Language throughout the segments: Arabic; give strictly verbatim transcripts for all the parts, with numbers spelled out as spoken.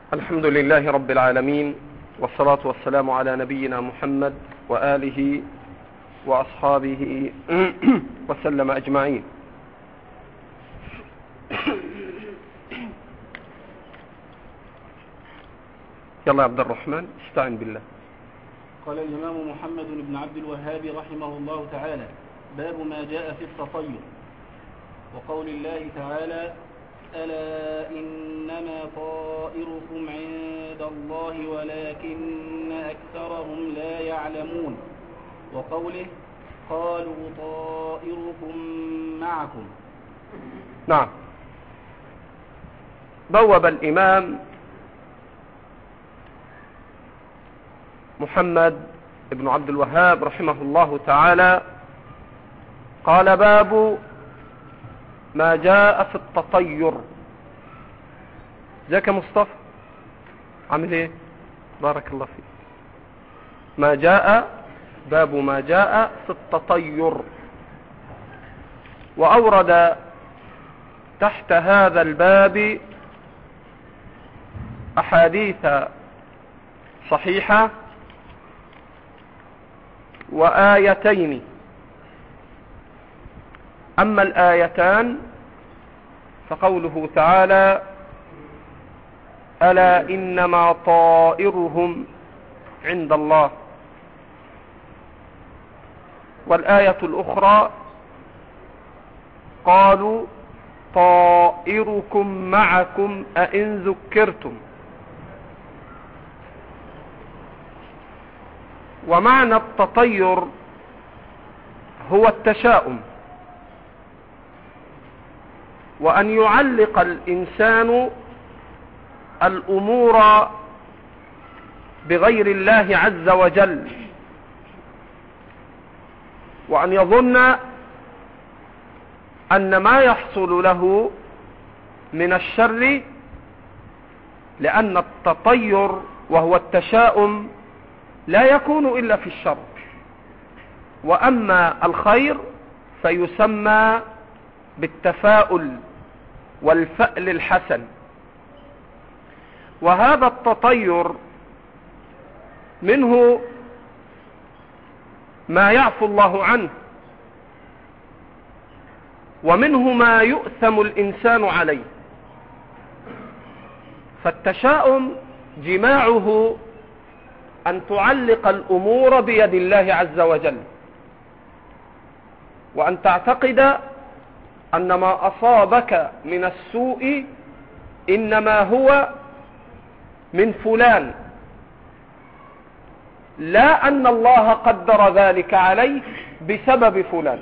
الحمد لله رب العالمين، والصلاة والسلام على نبينا محمد وآله وأصحابه وسلم أجمعين. يلا يا عبد الرحمن استعن بالله. قال الإمام محمد بن عبد الوهاب رحمه الله تعالى: باب ما جاء في التطير. وقول الله تعالى: ألا إنما طائركم عند الله ولكن أكثرهم لا يعلمون. وقوله: قالوا طائركم معكم. نعم. بوب الإمام محمد بن عبد الوهاب رحمه الله تعالى قال: باب ما جاء في التطير. ازيك يا مصطفى؟ عامل ايه؟ بارك الله فيك. ما جاء باب ما جاء في التطير. وأورد تحت هذا الباب أحاديث صحيحة وآيتين. أما الآيتان فقوله تعالى: ألا إنما طائرهم عند الله. والآية الأخرى: قالوا طائركم معكم أئن ذكرتم. ومعنى التطير هو التشاؤم، وأن يعلق الإنسان الأمور بغير الله عز وجل، وأن يظن أن ما يحصل له من الشر، لأن التطير وهو التشاؤم لا يكون إلا في الشر، وأما الخير فيسمى بالتفاؤل والفأل الحسن. وهذا التطير منه ما يعفو الله عنه، ومنه ما يؤثم الإنسان عليه. فالتشاؤم جماعه أن تعلق الأمور بيد الله عز وجل، وأن تعتقد أن ما أصابك من السوء إنما هو من فلان، لا أن الله قدر ذلك عليك بسبب فلان.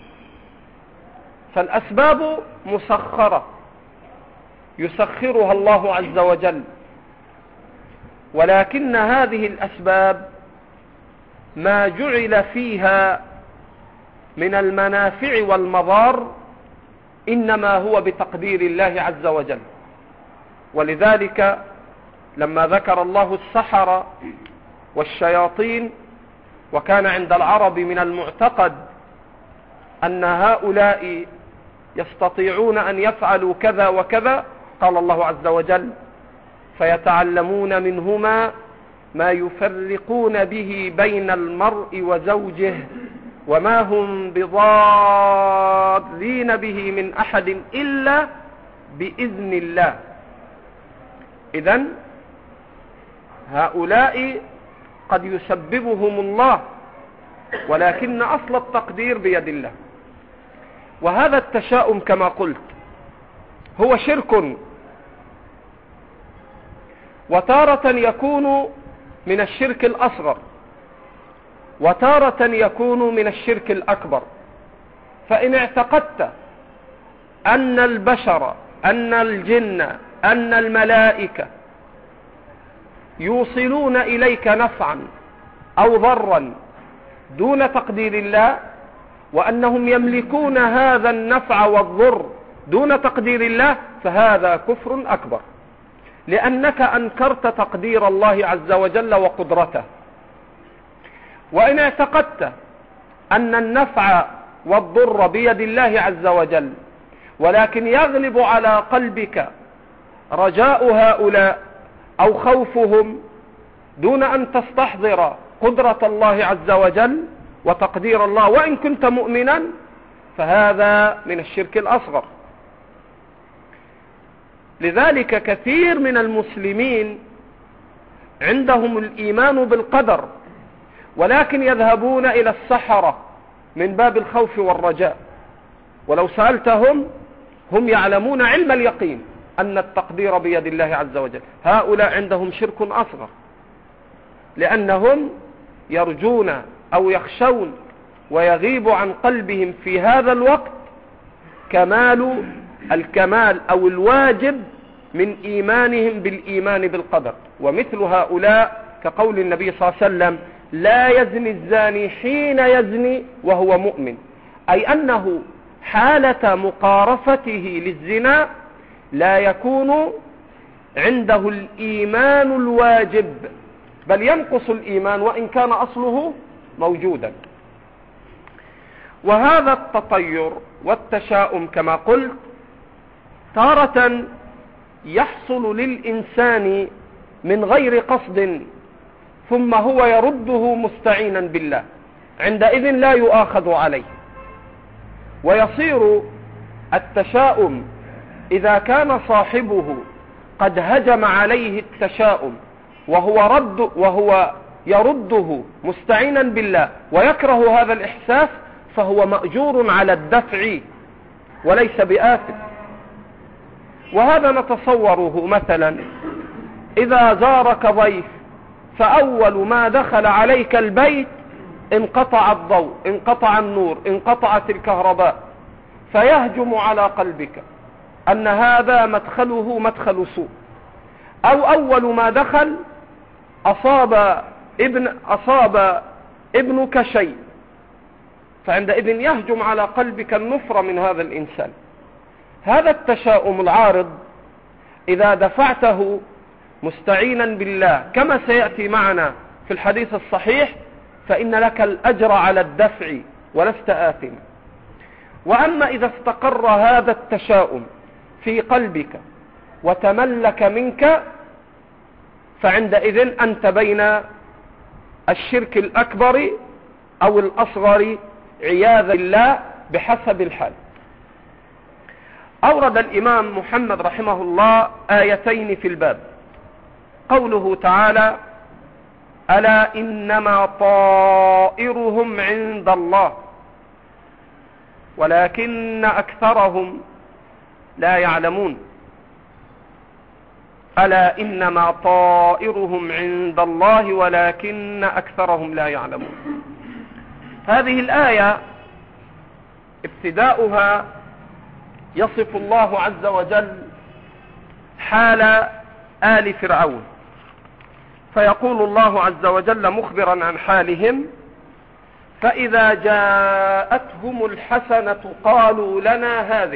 فالأسباب مسخرة يسخرها الله عز وجل، ولكن هذه الأسباب ما جعل فيها من المنافع والمضار إنما هو بتقدير الله عز وجل. ولذلك لما ذكر الله السحرة والشياطين، وكان عند العرب من المعتقد أن هؤلاء يستطيعون أن يفعلوا كذا وكذا، قال الله عز وجل: فيتعلمون منهما ما يفرقون به بين المرء وزوجه وما هم بضارين به من أحد إلا بإذن الله. إذن هؤلاء قد يسببهم الله، ولكن أصل التقدير بيد الله. وهذا التشاؤم كما قلت هو شرك، وتارة يكون من الشرك الأصغر، وتارة يكون من الشرك الأكبر. فإن اعتقدت أن البشر، أن الجن، أن الملائكة يوصلون إليك نفعا أو ضرا دون تقدير الله، وأنهم يملكون هذا النفع والضر دون تقدير الله، فهذا كفر أكبر، لأنك أنكرت تقدير الله عز وجل وقدرته. وإن اعتقدت أن النفع والضر بيد الله عز وجل، ولكن يغلب على قلبك رجاء هؤلاء أو خوفهم دون أن تستحضر قدرة الله عز وجل وتقدير الله وإن كنت مؤمنا، فهذا من الشرك الأصغر. لذلك كثير من المسلمين عندهم الإيمان بالقدر، ولكن يذهبون إلى السحرة من باب الخوف والرجاء، ولو سألتهم هم يعلمون علم اليقين أن التقدير بيد الله عز وجل. هؤلاء عندهم شرك أصغر، لأنهم يرجون أو يخشون ويغيب عن قلبهم في هذا الوقت كمال الكمال أو الواجب من إيمانهم بالإيمان بالقدر. ومثل هؤلاء كقول النبي صلى الله عليه وسلم: لا يزني الزاني حين يزني وهو مؤمن، أي أنه حالة مقارفته للزنا لا يكون عنده الإيمان الواجب، بل ينقص الإيمان وإن كان أصله موجودا. وهذا التطير والتشاؤم كما قلت تارة يحصل للإنسان من غير قصد، ثم هو يرده مستعينا بالله، عندئذ لا يؤاخذ عليه. ويصير التشاؤم إذا كان صاحبه قد هجم عليه التشاؤم وهو رد وهو يرده مستعينا بالله ويكره هذا الإحساس، فهو مأجور على الدفع وليس بآثم. وهذا نتصوره مثلا إذا زارك ضيف فأول ما دخل عليك البيت انقطع الضوء، انقطع النور، انقطعت الكهرباء، فيهجم على قلبك أن هذا مدخله مدخل سوء. أو أول ما دخل أصاب ابن أصاب ابنك شيء، فعندئذ يهجم على قلبك النفرة من هذا الإنسان. هذا التشاؤم العارض إذا دفعته مستعينا بالله كما سيأتي معنا في الحديث الصحيح، فإن لك الأجر على الدفع ولست آثما. وأما إذا استقر هذا التشاؤم في قلبك وتملك منك، فعندئذ أنت بين الشرك الأكبر أو الأصغر عياذا بالله بحسب الحال. أورد الإمام محمد رحمه الله آيتين في الباب، قوله تعالى: ألا إنما طائرهم عند الله ولكن أكثرهم لا يعلمون. ألا إنما طائرهم عند الله ولكن أكثرهم لا يعلمون. هذه الآية ابتداؤها يصف الله عز وجل حال آل فرعون، فيقول الله عز وجل مخبرا عن حالهم: فإذا جاءتهم الحسنة قالوا لنا هذه.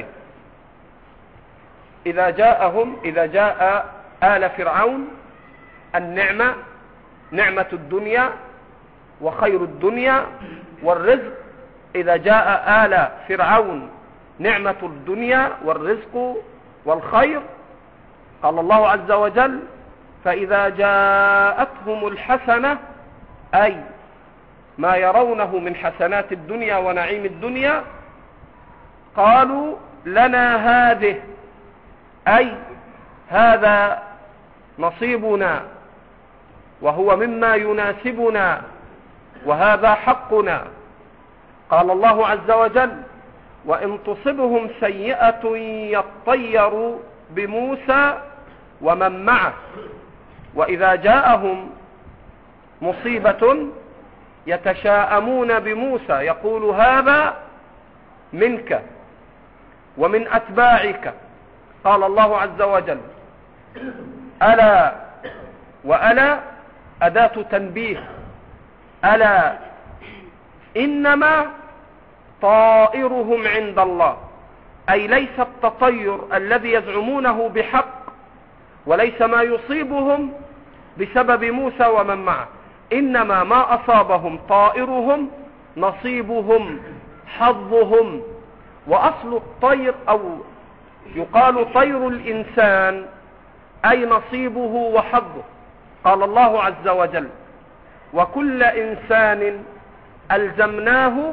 إذا جاءهم إذا جاء آل فرعون النعمة، نعمة الدنيا وخير الدنيا والرزق، إذا جاء آل فرعون نعمة الدنيا والرزق والخير، قال الله عز وجل: فإذا جاءتهم الحسنة، أي ما يرونه من حسنات الدنيا ونعيم الدنيا، قالوا لنا هذه، أي هذا نصيبنا وهو مما يناسبنا وهذا حقنا. قال الله عز وجل: وإن تصبهم سيئة يطيروا بموسى ومن معه، وإذا جاءهم مصيبة يتشاءمون بموسى يقول هذا منك ومن أتباعك. قال الله عز وجل: ألا، وألا أداة تنبيه، ألا إنما طائرهم عند الله، أي ليس التطير الذي يزعمونه بحق، وليس ما يصيبهم بسبب موسى ومن معه، إنما ما أصابهم طائرهم نصيبهم حظهم. وأصل الطير، أو يقال طير الإنسان، أي نصيبه وحظه. قال الله عز وجل: وكل إنسان ألزمناه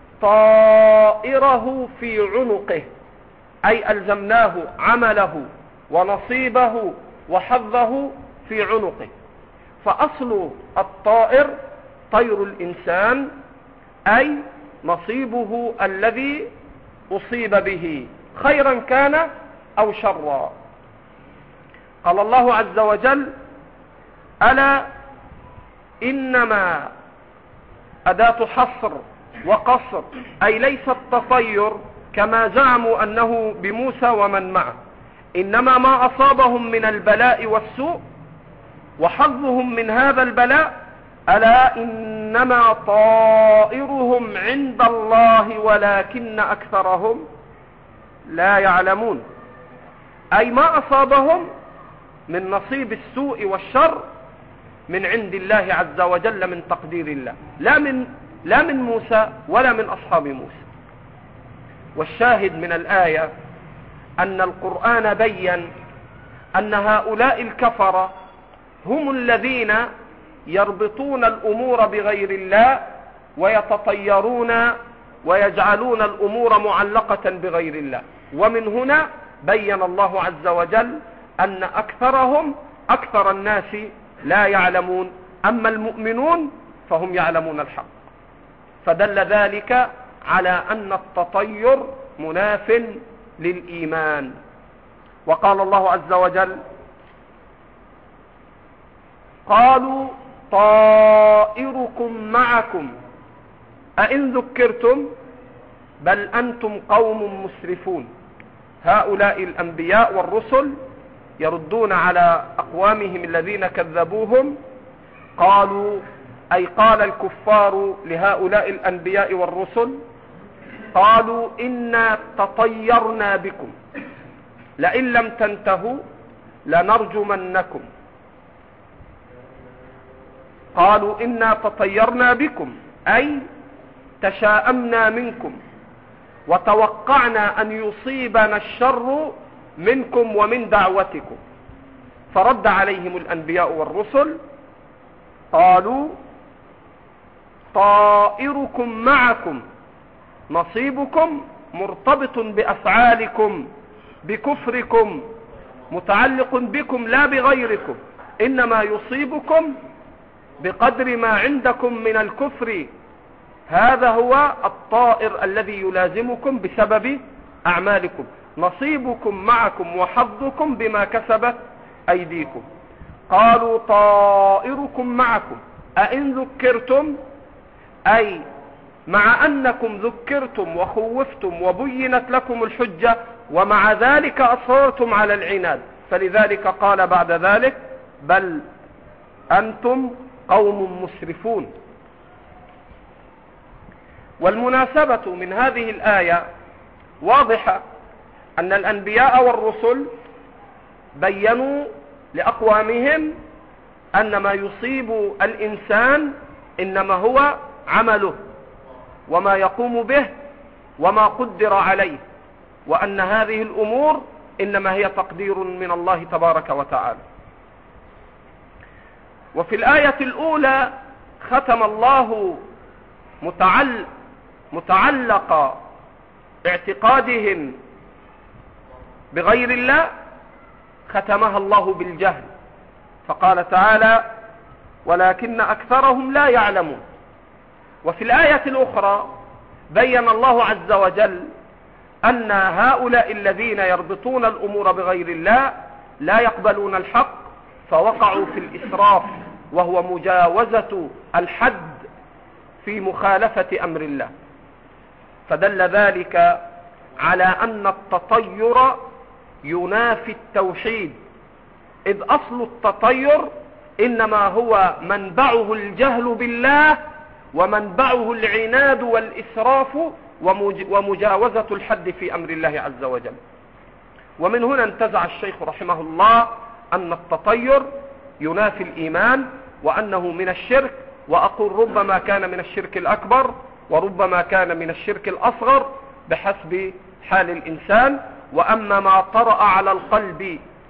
طائره في عنقه، أي ألزمناه عمله ونصيبه وحظه في عنقه. فأصل الطائر طير الإنسان، أي نصيبه الذي أصيب به، خيرا كان أو شرا. قال الله عز وجل: ألا إنما أداة حصر وقصر، أي ليس التطير كما زعموا أنه بموسى ومن معه، إنما ما أصابهم من البلاء والسوء وحظهم من هذا البلاء. ألا إنما طائرهم عند الله ولكن أكثرهم لا يعلمون، أي ما أصابهم من نصيب السوء والشر من عند الله عز وجل، من تقدير الله، لا من لا من موسى ولا من أصحاب موسى. والشاهد من الآية أن القرآن بين أن هؤلاء الكفرة هم الذين يربطون الأمور بغير الله ويتطيرون ويجعلون الأمور معلقة بغير الله. ومن هنا بين الله عز وجل أن أكثرهم أكثر الناس لا يعلمون، أما المؤمنون فهم يعلمون الحق. فدل ذلك على أن التطير مناف للإيمان. وقال الله عز وجل: قالوا طائركم معكم أئن ذكرتم بل أنتم قوم مسرفون. هؤلاء الأنبياء والرسل يردون على أقوامهم الذين كذبوهم. قالوا، أي قال الكفار لهؤلاء الأنبياء والرسل، قالوا إنا تطيرنا بكم لئن لم تنتهوا لنرجمنكم. قالوا إنا تطيرنا بكم، أي تشاءمنا منكم وتوقعنا أن يصيبنا الشر منكم ومن دعوتكم. فرد عليهم الأنبياء والرسل قالوا طائركم معكم، نصيبكم مرتبط بأفعالكم بكفركم، متعلق بكم لا بغيركم، إنما يصيبكم بقدر ما عندكم من الكفر. هذا هو الطائر الذي يلازمكم بسبب أعمالكم، نصيبكم معكم وحظكم بما كسبت أيديكم. قالوا طائركم معكم أئن ذكرتم، أي مع أنكم ذكرتم وخوفتم وبينت لكم الحجة ومع ذلك أصررتم على العناد، فلذلك قال بعد ذلك بل أنتم قوم مسرفون. والمناسبة من هذه الآية واضحة، أن الأنبياء والرسل بيّنوا لأقوامهم أن ما يصيب الإنسان إنما هو عمله وما يقوم به وما قدر عليه، وأن هذه الأمور إنما هي تقدير من الله تبارك وتعالى. وفي الآية الأولى ختم الله متعلق, متعلق اعتقادهم بغير الله، ختمها الله بالجهل، فقال تعالى ولكن أكثرهم لا يعلمون. وفي الآية الأخرى بين الله عز وجل أن هؤلاء الذين يربطون الأمور بغير الله لا يقبلون الحق، فوقعوا في الإسراف وهو مجاوزة الحد في مخالفة أمر الله. فدل ذلك على أن التطير ينافي التوحيد، إذ أصل التطير إنما هو منبعه الجهل بالله ومنبعه العناد والإسراف ومجاوزة الحد في أمر الله عز وجل. ومن هنا انتزع الشيخ رحمه الله أن التطير ينافي الإيمان وأنه من الشرك، وأقول ربما كان من الشرك الأكبر وربما كان من الشرك الأصغر بحسب حال الإنسان. وأما ما طرأ على القلب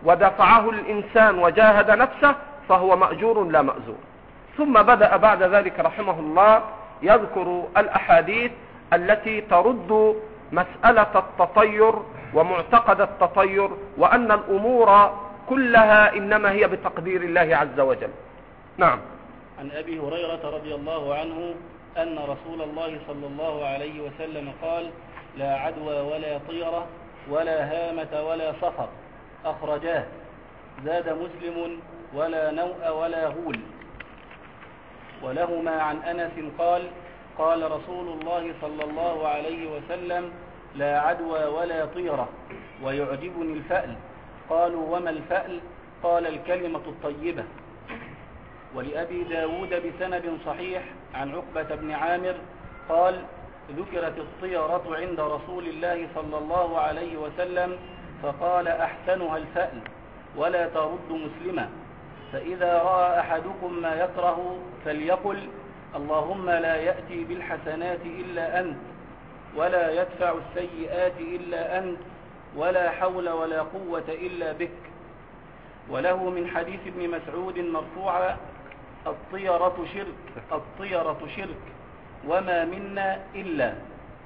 ودفعه الإنسان وجاهد نفسه فهو مأجور لا مأزور. ثم بدأ بعد ذلك رحمه الله يذكر الأحاديث التي ترد مسألة التطير ومعتقد التطير، وأن الأمور كلها إنما هي بتقدير الله عز وجل. نعم. عن أبي هريرة رضي الله عنه أن رسول الله صلى الله عليه وسلم قال: لا عدوى ولا طيرة ولا هامة ولا صفر، أخرجاه. زاد مسلم: ولا نوء ولا غول. ولهما عن أنس قال: قال رسول الله صلى الله عليه وسلم: لا عدوى ولا طيرة، ويعجبني الفأل. قالوا: وما الفأل؟ قال: الكلمة الطيبة. ولأبي داود بسند صحيح عن عقبة بن عامر قال: ذكرت الطيرة عند رسول الله صلى الله عليه وسلم فقال: أحسنها الفأل، ولا ترد مسلما. فإذا رأى أحدكم ما يكره فليقل: اللهم لا يأتي بالحسنات إلا أنت، ولا يدفع السيئات إلا أنت، ولا حول ولا قوة إلا بك. وله من حديث ابن مسعود مرفوعا: الطيرة شرك، الطيرة شرك، وما منا إلا،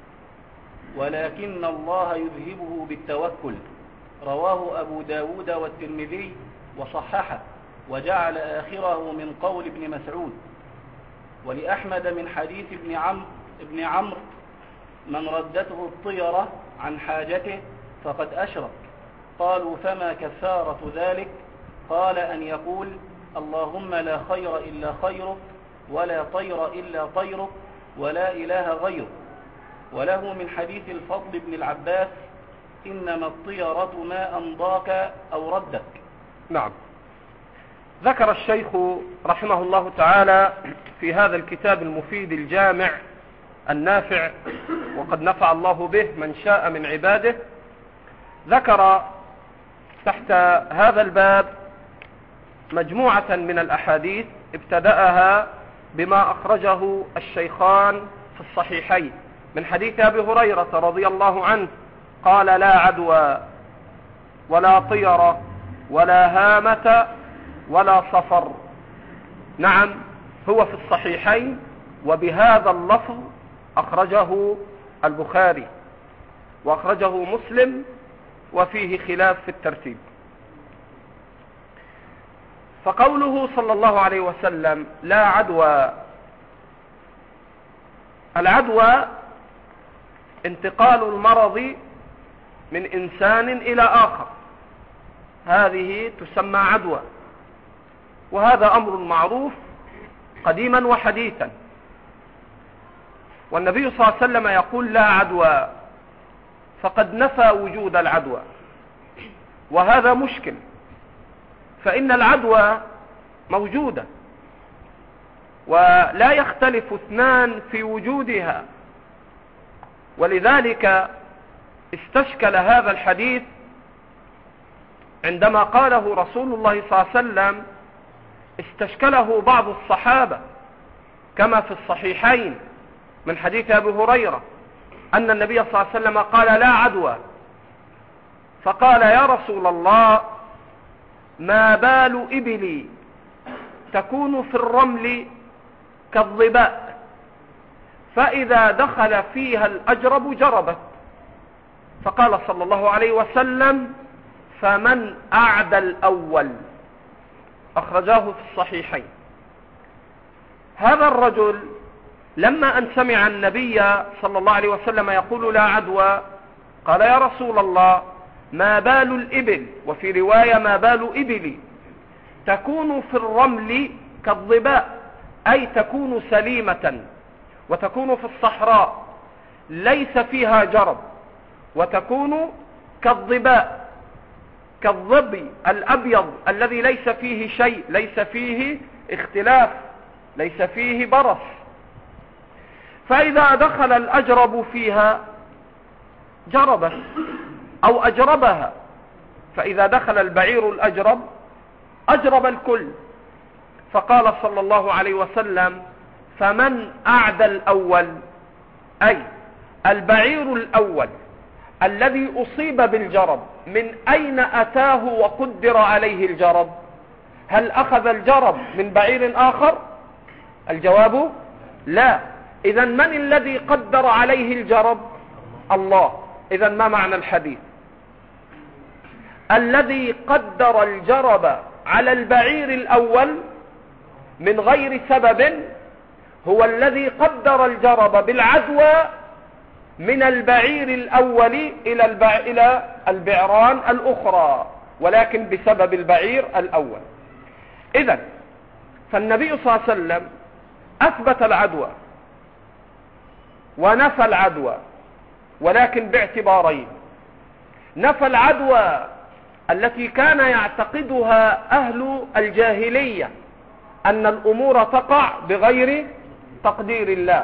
ولكن الله يذهبه بالتوكل. رواه أبو داود والترمذي وصححه، وجعل آخره من قول ابن مسعود. ولأحمد من حديث ابن عمرو ابن عمرو: من ردته الطيرة عن حاجته فقد أشرك. قالوا: فما كفارة ذلك؟ قال: أن يقول: اللهم لا خير إلا خيرك، ولا طير إلا طيرك، ولا إله غيرك. وله من حديث الفضل بن العباس: إنما الطيرة ما أمضاك أو ردك. نعم. ذكر الشيخ رحمه الله تعالى في هذا الكتاب المفيد الجامع النافع، وقد نفع الله به من شاء من عباده، ذكر تحت هذا الباب مجموعة من الأحاديث ابتدأها بما أخرجه الشيخان في الصحيحين من حديث أبي هريرة رضي الله عنه قال: لا عدوى ولا طيرة ولا هامة ولا صفر. نعم، هو في الصحيحين، وبهذا اللفظ أخرجه البخاري وأخرجه مسلم، وفيه خلاف في الترتيب. فقوله صلى الله عليه وسلم: لا عدوى، العدوى انتقال المرض من إنسان إلى آخر، هذه تسمى عدوى، وهذا أمر معروف قديما وحديثا. والنبي صلى الله عليه وسلم يقول: لا عدوى، فقد نفى وجود العدوى، وهذا مشكل، فإن العدوى موجودة ولا يختلف اثنان في وجودها. ولذلك استشكل هذا الحديث عندما قاله رسول الله صلى الله عليه وسلم، استشكله بعض الصحابة كما في الصحيحين من حديث أبي هريرة أن النبي صلى الله عليه وسلم قال: لا عدوى، فقال: يا رسول الله، ما بال إبلي تكون في الرمل كالظباء، فإذا دخل فيها الأجرب جربت. فقال صلى الله عليه وسلم: فمن أعدى الأول. أخرجاه في الصحيحين. هذا الرجل لما أن سمع النبي صلى الله عليه وسلم يقول: لا عدوى، قال: يا رسول الله، ما بال الإبل، وفي رواية: ما بال إبلي تكون في الرمل كالظباء، أي تكون سليمة وتكون في الصحراء ليس فيها جرب، وتكون كالظباء، كالظبي الأبيض الذي ليس فيه شيء، ليس فيه اختلاف، ليس فيه برص. فإذا دخل الأجرب فيها جربت أو أجربها، فإذا دخل البعير الأجرب أجرب الكل. فقال صلى الله عليه وسلم: فمن أعدى الأول، أي البعير الأول الذي أصيب بالجرب من أين أتاه وقدر عليه الجرب؟ هل أخذ الجرب من بعير آخر؟ الجواب لا. إذا من الذي قدر عليه الجرب؟ الله. إذا ما معنى الحديث؟ الذي قدر الجرب على البعير الأول من غير سبب هو الذي قدر الجرب بالعدوى من البعير الأول إلى البع... إلى البعران الأخرى، ولكن بسبب البعير الأول. إذن فالنبي صلى الله عليه وسلم أثبت العدوى ونفى العدوى، ولكن باعتبارين. نفى العدوى التي كان يعتقدها أهل الجاهلية أن الأمور تقع بغير تقدير الله،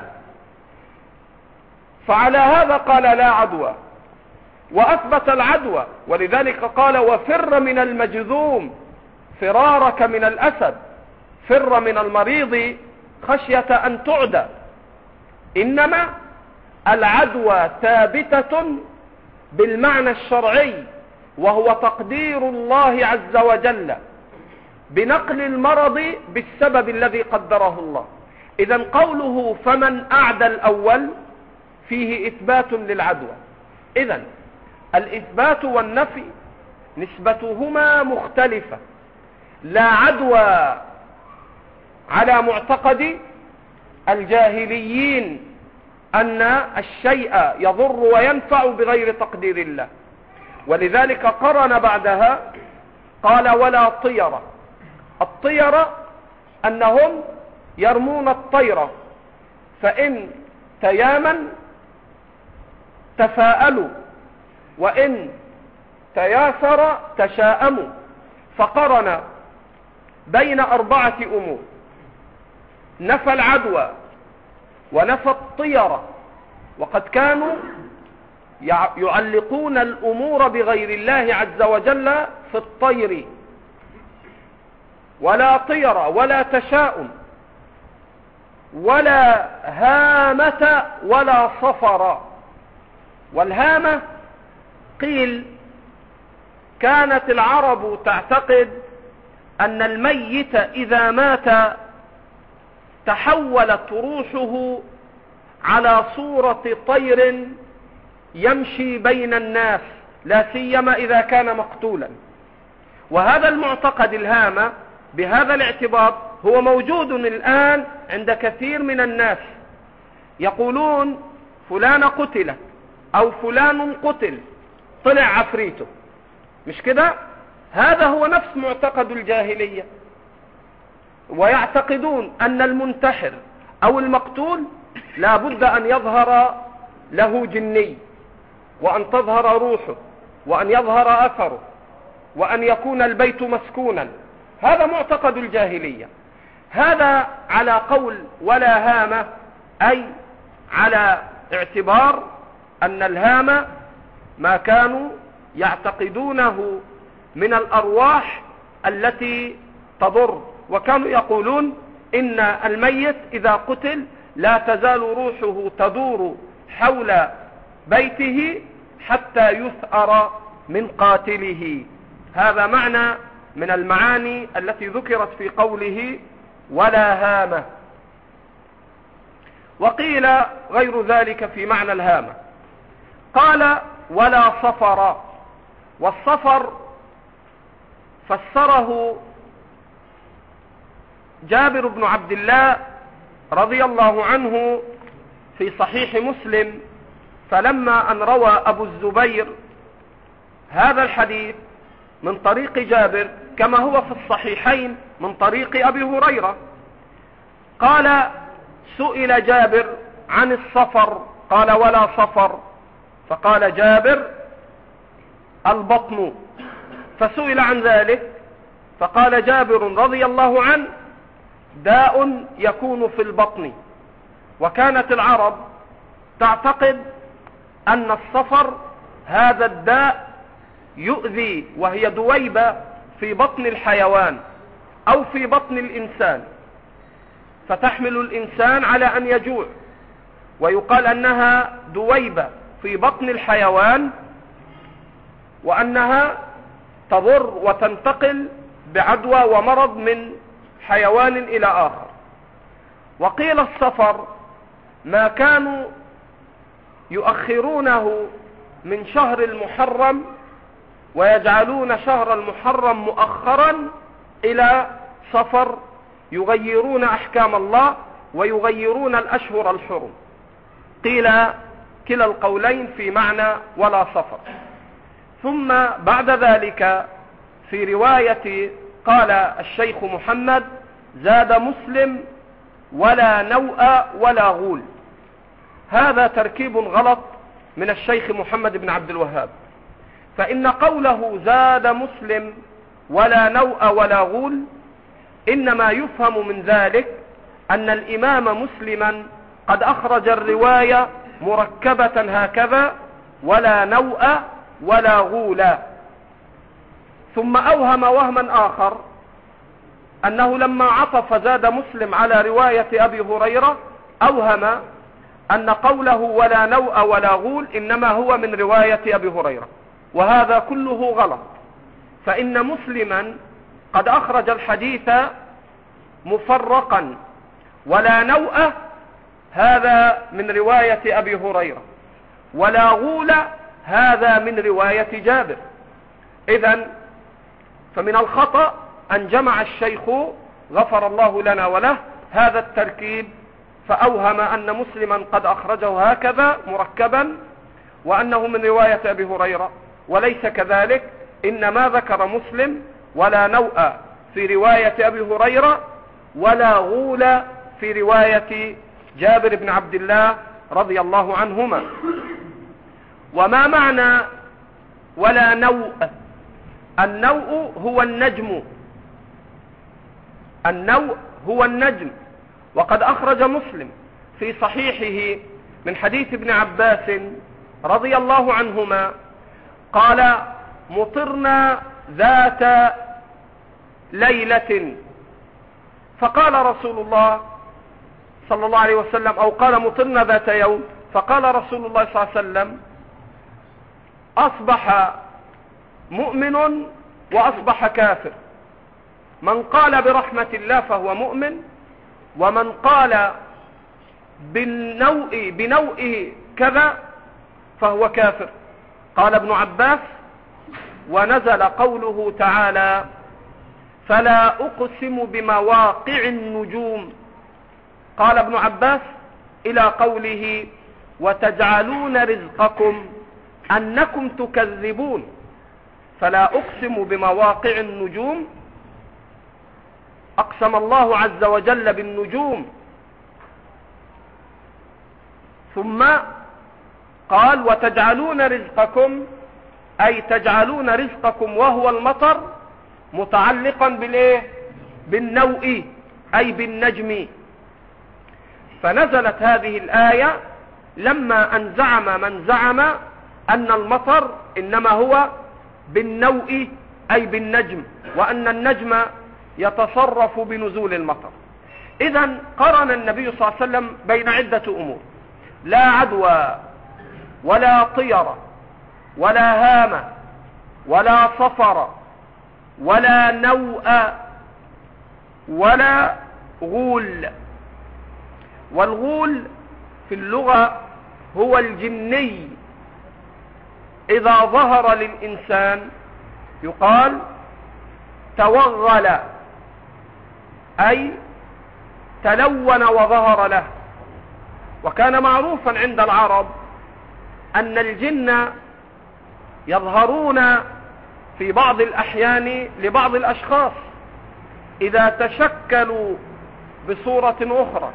فعلى هذا قال لا عدوى، وأثبت العدوى، ولذلك قال وفر من المجذوم فرارك من الأسد، فر من المريض خشية أن تعدى. إنما العدوى ثابتة بالمعنى الشرعي، وهو تقدير الله عز وجل بنقل المرض بالسبب الذي قدره الله. إذن قوله فمن أعدى الأول فيه إثبات للعدوى. إذن الإثبات والنفي نسبتهما مختلفة. لا عدوى على معتقد الجاهليين أن الشيء يضر وينفع بغير تقدير الله، ولذلك قرن بعدها قال ولا طيرة. الطيرة أنهم يرمون الطيرة، فإن تيامن تفاءلوا وإن تياسر تشاءموا، فقرن بين أربعة أمور: نفى العدوى ونفى الطيرة، وقد كانوا يعلقون الأمور بغير الله عز وجل في الطير. ولا طير ولا تشاؤم ولا هامة ولا صفر. والهامة قيل كانت العرب تعتقد أن الميت إذا مات تحولت روحه على صورة طير يمشي بين الناس، لا سيما إذا كان مقتولا. وهذا المعتقد الهامة بهذا الاعتبار هو موجود الآن عند كثير من الناس، يقولون فلان قتل أو فلان قتل طلع عفريته، مش كده؟ هذا هو نفس معتقد الجاهلية، ويعتقدون أن المنتحر أو المقتول لا بد أن يظهر له جني، وأن تظهر روحه، وأن يظهر أثره، وأن يكون البيت مسكونا. هذا معتقد الجاهلية. هذا على قول ولا هامة، أي على اعتبار أن الهامة ما كانوا يعتقدونه من الأرواح التي تضر، وكانوا يقولون إن الميت إذا قتل لا تزال روحه تدور حول بيته حتى يثأر من قاتله. هذا معنى من المعاني التي ذكرت في قوله ولا هامة. وقيل غير ذلك في معنى الهامة. قال ولا صفر. والصفر فسره جابر بن عبد الله رضي الله عنه في صحيح مسلم، فلما أن روى أبو الزبير هذا الحديث من طريق جابر كما هو في الصحيحين من طريق أبي هريرة، قال سئل جابر عن الصفر قال ولا صفر، فقال جابر البطن، فسئل عن ذلك فقال جابر رضي الله عنه داء يكون في البطن. وكانت العرب تعتقد أن الصفر هذا الداء يؤذي، وهي دويبة في بطن الحيوان أو في بطن الإنسان، فتحمل الإنسان على أن يجوع، ويقال أنها دويبة في بطن الحيوان وأنها تضر وتنتقل بعدوى ومرض من حيوان إلى آخر. وقيل الصفر ما كانوا يؤخرونه من شهر المحرم ويجعلون شهر المحرم مؤخرا إلى صفر، يغيرون أحكام الله ويغيرون الأشهر الحرم. قيل كلا القولين في معنى ولا صفر. ثم بعد ذلك في رواية قال الشيخ محمد زاد مسلم ولا نوء ولا غول. هذا تركيب غلط من الشيخ محمد بن عبد الوهاب، فإن قوله زاد مسلم ولا نوء ولا غول إنما يفهم من ذلك أن الإمام مسلما قد أخرج الرواية مركبة هكذا ولا نوء ولا غولا، ثم أوهم وهما آخر أنه لما عطف زاد مسلم على رواية أبي هريرة أوهم أن قوله ولا نوء ولا غول إنما هو من رواية أبي هريرة، وهذا كله غلط. فإن مسلما قد أخرج الحديث مفرقا، ولا نوء هذا من رواية أبي هريرة، ولا غول هذا من رواية جابر. إذن فمن الخطأ أن جمع الشيخ غفر الله لنا وله هذا التركيب، فأوهم أن مسلما قد أخرجه هكذا مركبا وأنه من رواية أبي هريرة، وليس كذلك. إنما ذكر مسلم ولا نوء في رواية أبي هريرة ولا غول في رواية جابر بن عبد الله رضي الله عنهما. وما معنى ولا نوء؟ النوء هو النجم، النوء هو النجم. وقد أخرج مسلم في صحيحه من حديث ابن عباس رضي الله عنهما قال مطرنا ذات ليلة، فقال رسول الله صلى الله عليه وسلم، أو قال مطرنا ذات يوم، فقال رسول الله صلى الله عليه وسلم أصبح مؤمن وأصبح كافر، من قال برحمة الله فهو مؤمن، ومن قال بالنوء بنوئه كذا فهو كافر. قال ابن عباس ونزل قوله تعالى فلا أقسم بمواقع النجوم. قال ابن عباس إلى قوله وتجعلون رزقكم أنكم تكذبون، فلا أقسم بمواقع النجوم، أقسم الله عز وجل بالنجوم. ثم قال وتجعلون رزقكم، أي تجعلون رزقكم وهو المطر متعلقا بالايه؟ بالنوء، أي بالنجم. فنزلت هذه الآية لما أن زعم من زعم أن المطر إنما هو بالنوء أي بالنجم، وأن النجم يتصرف بنزول المطر. إذن قرن النبي صلى الله عليه وسلم بين عدة أمور: لا عدوى ولا طيرة ولا هامة ولا صفر ولا نوء ولا غول. والغول في اللغة هو الجني، إذا ظهر للإنسان يقال توغل، أي تلون وظهر له. وكان معروفا عند العرب أن الجن يظهرون في بعض الأحيان لبعض الأشخاص إذا تشكلوا بصورة أخرى.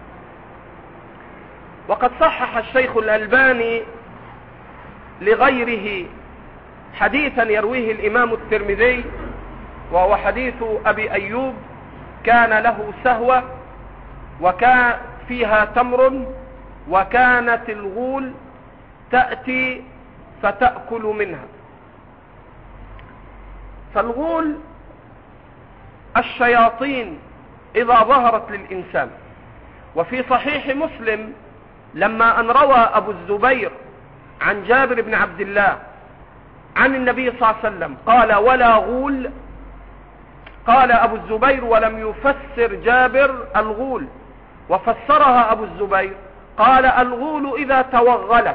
وقد صحح الشيخ الألباني لغيره حديثا يرويه الإمام الترمذي، وهو حديث أبي أيوب: كان له سهوة وكان فيها تمر وكانت الغول تأتي فتأكل منها. فالغول الشياطين إذا ظهرت للإنسان. وفي صحيح مسلم لما أن روى أبو الزبير عن جابر بن عبد الله عن النبي صلى الله عليه وسلم قال ولا غول، قال أبو الزبير ولم يفسر جابر الغول، وفسرها أبو الزبير قال الغول إذا توغلت،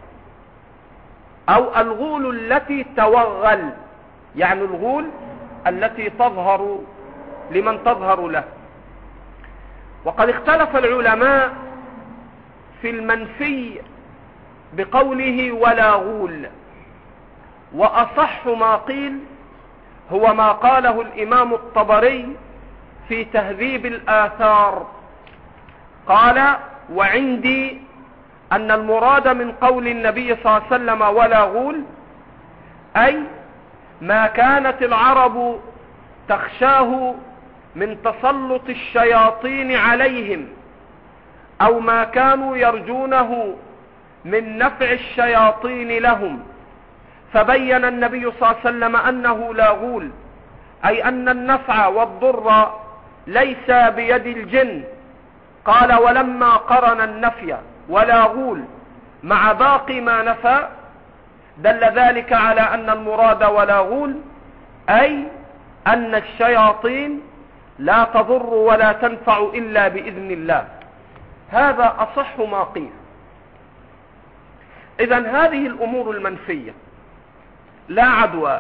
أو الغول التي توغل، يعني الغول التي تظهر لمن تظهر له. وقد اختلف العلماء في المنفي بقوله ولا غول، وأصح ما قيل هو ما قاله الإمام الطبري في تهذيب الآثار، قال وعندي أن المراد من قول النبي صلى الله عليه وسلم ولا غول أي ما كانت العرب تخشاه من تسلط الشياطين عليهم، أو ما كانوا يرجونه من نفع الشياطين لهم، فبين النبي صلى الله عليه وسلم أنه لا غول، أي أن النفع والضر ليس بيد الجن. قال ولما قرن النفي ولا غول مع باقي ما نفى دل ذلك على أن المراد ولا غول أي أن الشياطين لا تضر ولا تنفع إلا بإذن الله. هذا أصح ما قيل. إذن هذه الأمور المنفية لا عدوى،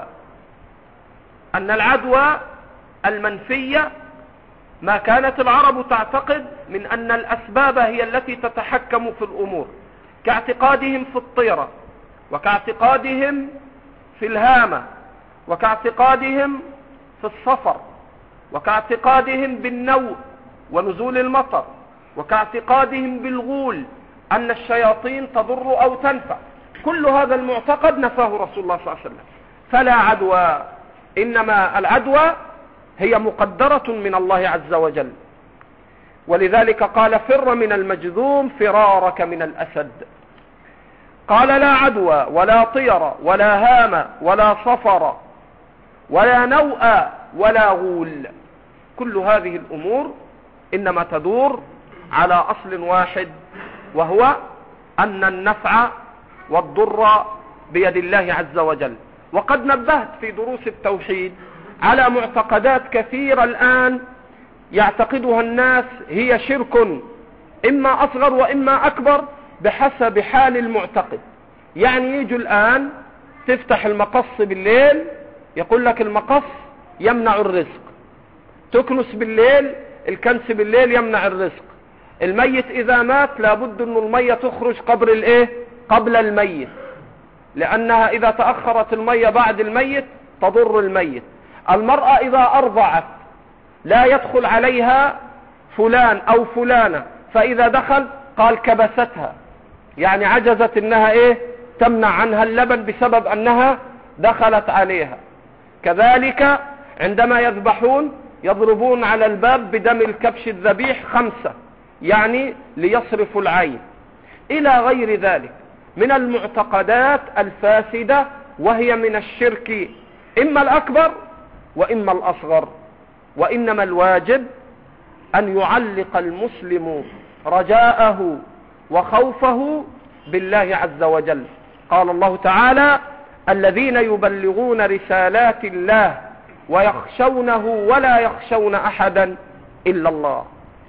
أن العدوى المنفية ما كانت العرب تعتقد من أن الأسباب هي التي تتحكم في الأمور، كاعتقادهم في الطيرة، وكاعتقادهم في الهامة، وكاعتقادهم في الصفر، وكاعتقادهم بالنوء ونزول المطر، وكاعتقادهم بالغول أن الشياطين تضر أو تنفع. كل هذا المعتقد نفاه رسول الله صلى الله عليه وسلم. فلا عدوى، إنما العدوى هي مقدرة من الله عز وجل، ولذلك قال فر من المجذوم فرارك من الأسد. قال لا عدوى ولا طير ولا هام ولا صفر ولا نوء ولا غول. كل هذه الأمور إنما تدور على أصل واحد، وهو أن النفع والضر بيد الله عز وجل. وقد نبهت في دروس التوحيد على معتقدات كثيرة الآن يعتقدها الناس هي شرك، إما أصغر وإما أكبر بحسب حال المعتقد. يعني يجوا الآن تفتح المقص بالليل يقول لك المقص يمنع الرزق، تكنس بالليل الكنس بالليل يمنع الرزق، الميت إذا مات لابد أن المية تخرج قبل الإيه؟ قبل الميت، لأنها إذا تأخرت المية بعد الميت تضر الميت. المرأة إذا أرضعت لا يدخل عليها فلان أو فلانة، فإذا دخل قال كبستها، يعني عجزت أنها إيه؟ تمنع عنها اللبن بسبب أنها دخلت عليها. كذلك عندما يذبحون يضربون على الباب بدم الكبش الذبيح خمسة، يعني ليصرفوا العين، إلى غير ذلك من المعتقدات الفاسدة، وهي من الشرك إما الأكبر وإما الأصغر. وإنما الواجب أن يعلق المسلم رجاءه وخوفه بالله عز وجل. قال الله تعالى الذين يبلغون رسالات الله ويخشونه ولا يخشون أحدا إلا الله.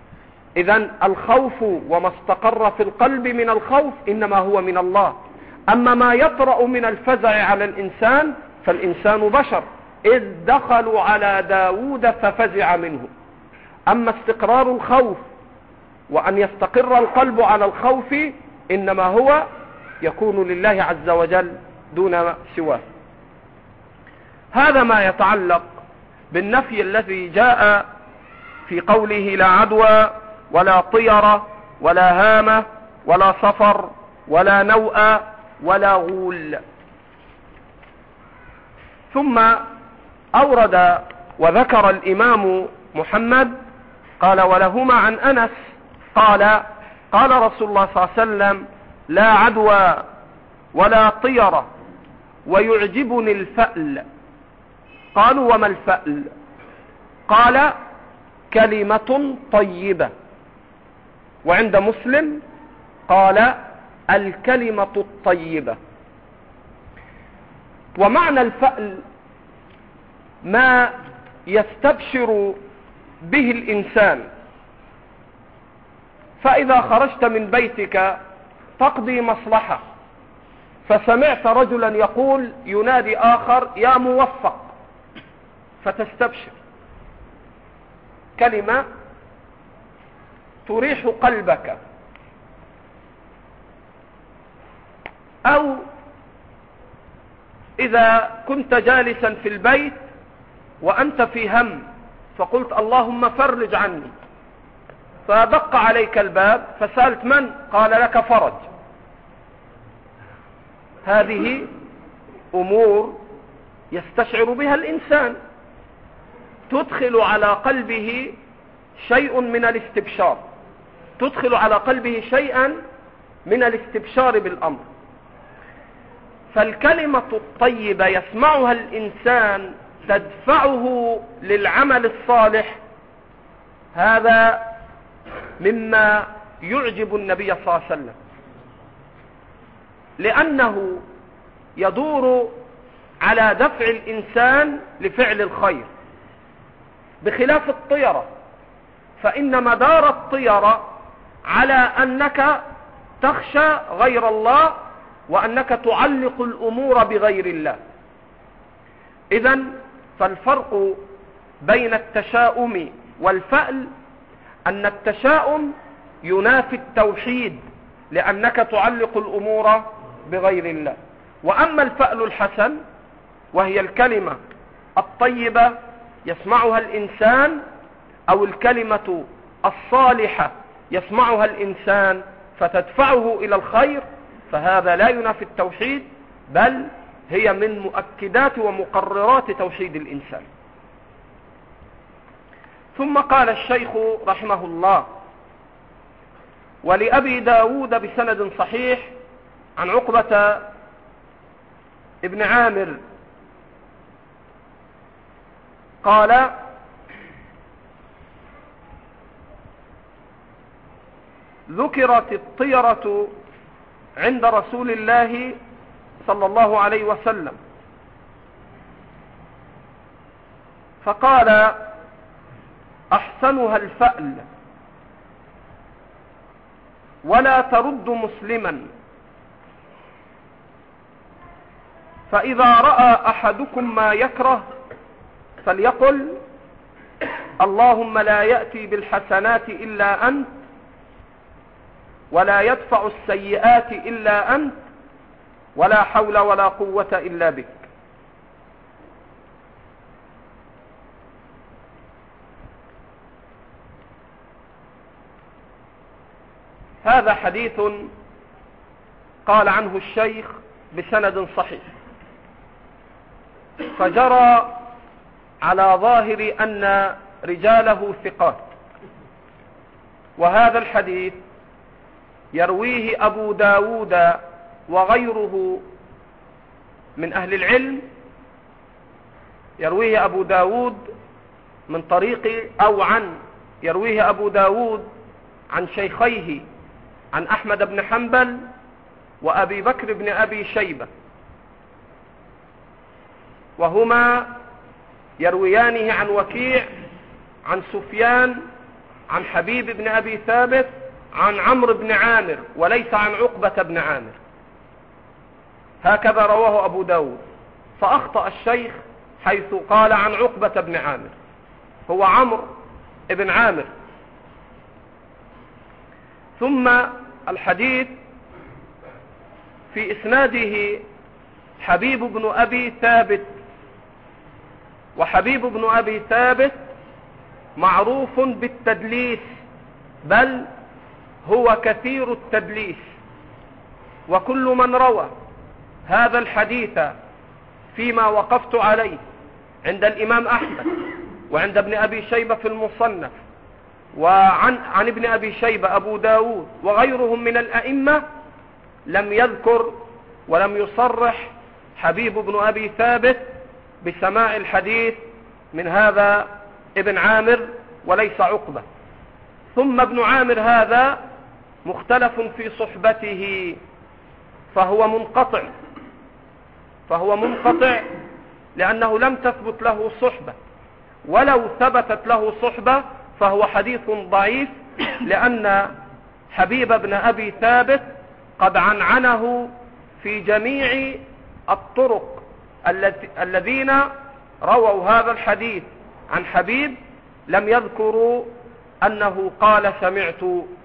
إذن الخوف وما استقر في القلب من الخوف إنما هو من الله. أما ما يطرأ من الفزع على الإنسان فالإنسان بشر، إذ دخلوا على داود ففزع منه. أما استقرار الخوف وأن يستقر القلب على الخوف إنما هو يكون لله عز وجل دون سواه. هذا ما يتعلق بالنفي الذي جاء في قوله لا عدوى ولا طيرة ولا هامة ولا صفر ولا نوء ولا غول. ثم أورد وذكر الإمام محمد قال ولهما عن أنس قال قال رسول الله صلى الله عليه وسلم لا عدوى ولا طيرة ويعجبني الفأل. قالوا وما الفأل؟ قال كلمة طيبة. وعند مسلم قال الكلمة الطيبة. ومعنى الفأل ما يستبشر به الإنسان. فإذا خرجت من بيتك تقضي مصلحة فسمعت رجلا يقول ينادي آخر يا موفق، فتستبشر، كلمة تريح قلبك. أو إذا كنت جالسا في البيت وأنت في هم فقلت اللهم فرج عني، فدق عليك الباب فسألت من؟ قال لك فرج. هذه أمور يستشعر بها الإنسان تدخل على قلبه شيء من الاستبشار، تدخل على قلبه شيئا من الاستبشار بالأمر. فالكلمة الطيبة يسمعها الإنسان تدفعه للعمل الصالح. هذا مما يعجب النبي صلى الله عليه وسلم، لأنه يدور على دفع الإنسان لفعل الخير، بخلاف الطيرة، فإن مدار الطيرة على أنك تخشى غير الله وأنك تعلق الأمور بغير الله. إذن فالفرق بين التشاؤم والفأل أن التشاؤم ينافي التوحيد لأنك تعلق الأمور بغير الله، وأما الفأل الحسن وهي الكلمة الطيبة يسمعها الإنسان أو الكلمة الصالحة يسمعها الإنسان فتدفعه إلى الخير، فهذا لا ينافي التوحيد بل هي من مؤكدات ومقررات توحيد الإنسان. ثم قال الشيخ رحمه الله: ولأبي داود بسند صحيح عن عقبة ابن عامر قال: ذكرت الطيرة عند رسول الله صلى الله عليه وسلم فقال: أحسنها الفأل، ولا ترد مسلما، فإذا رأى أحدكم ما يكره فليقل: اللهم لا يأتي بالحسنات إلا أنت، ولا يدفع السيئات إلا أنت، ولا حول ولا قوة إلا بك. هذا حديث قال عنه الشيخ بسند صحيح، فجرى على ظاهر أن رجاله ثقات، وهذا الحديث يرويه أبو داود وغيره من أهل العلم، يرويه أبو داود من طريق أو عن يرويه أبو داود عن شيخيه عن أحمد بن حنبل وأبي بكر بن أبي شيبة، وهما يرويانه عن وكيع عن سفيان عن حبيب بن أبي ثابت عن عمرو بن عامر وليس عن عقبة بن عامر. هكذا رواه أبو داود، فأخطأ الشيخ حيث قال عن عقبة بن عامر، هو عمرو بن عامر. ثم الحديث في إسناده حبيب بن أبي ثابت، وحبيب بن أبي ثابت معروف بالتدليس، بل هو كثير التدليس، وكل من روى هذا الحديث فيما وقفت عليه عند الإمام أحمد وعند ابن أبي شيبة في المصنف وعن عن ابن أبي شيبة أبو داود وغيرهم من الأئمة لم يذكر ولم يصرح حبيب بن أبي ثابت بسماع الحديث من هذا ابن عامر وليس عقبة. ثم ابن عامر هذا مختلف في صحبته، فهو منقطع، فهو منقطع لأنه لم تثبت له صحبة، ولو ثبتت له صحبة فهو حديث ضعيف، لأن حبيب بن أبي ثابت قد عنعنه في جميع الطرق الذين رووا هذا الحديث عن حبيب لم يذكروا أنه قال سمعت.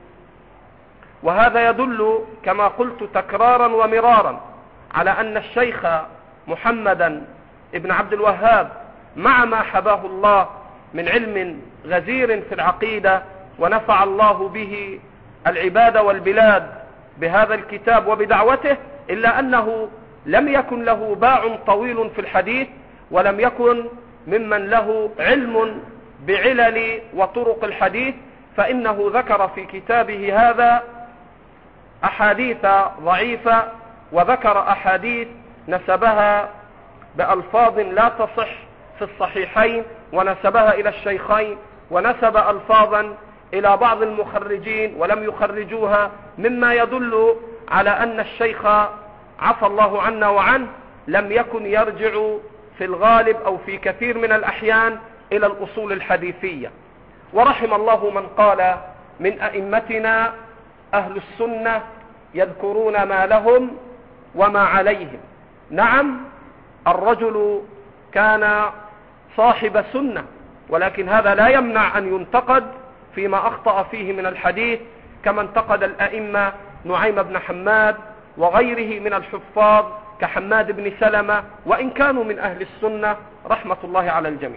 وهذا يدل كما قلت تكرارا ومرارا على أن الشيخ محمدا ابن عبد الوهاب مع ما حباه الله من علم غزير في العقيدة، ونفع الله به العباد والبلاد بهذا الكتاب وبدعوته، إلا أنه لم يكن له باع طويل في الحديث، ولم يكن ممن له علم بعلل وطرق الحديث، فإنه ذكر في كتابه هذا أحاديث ضعيفة، وذكر أحاديث نسبها بألفاظ لا تصح في الصحيحين، ونسبها إلى الشيخين، ونسب ألفاظا إلى بعض المخرجين ولم يخرجوها، مما يدل على أن الشيخ عفى الله عنا وعنه لم يكن يرجع في الغالب أو في كثير من الأحيان إلى الأصول الحديثية. ورحم الله من قال من أئمتنا أهل السنة يذكرون ما لهم وما عليهم. نعم، الرجل كان صاحب سنة، ولكن هذا لا يمنع أن ينتقد فيما أخطأ فيه من الحديث، كما انتقد الأئمة نعيم بن حماد وغيره من الحفاظ كحماد بن سلمة، وإن كانوا من أهل السنة رحمة الله على الجميع.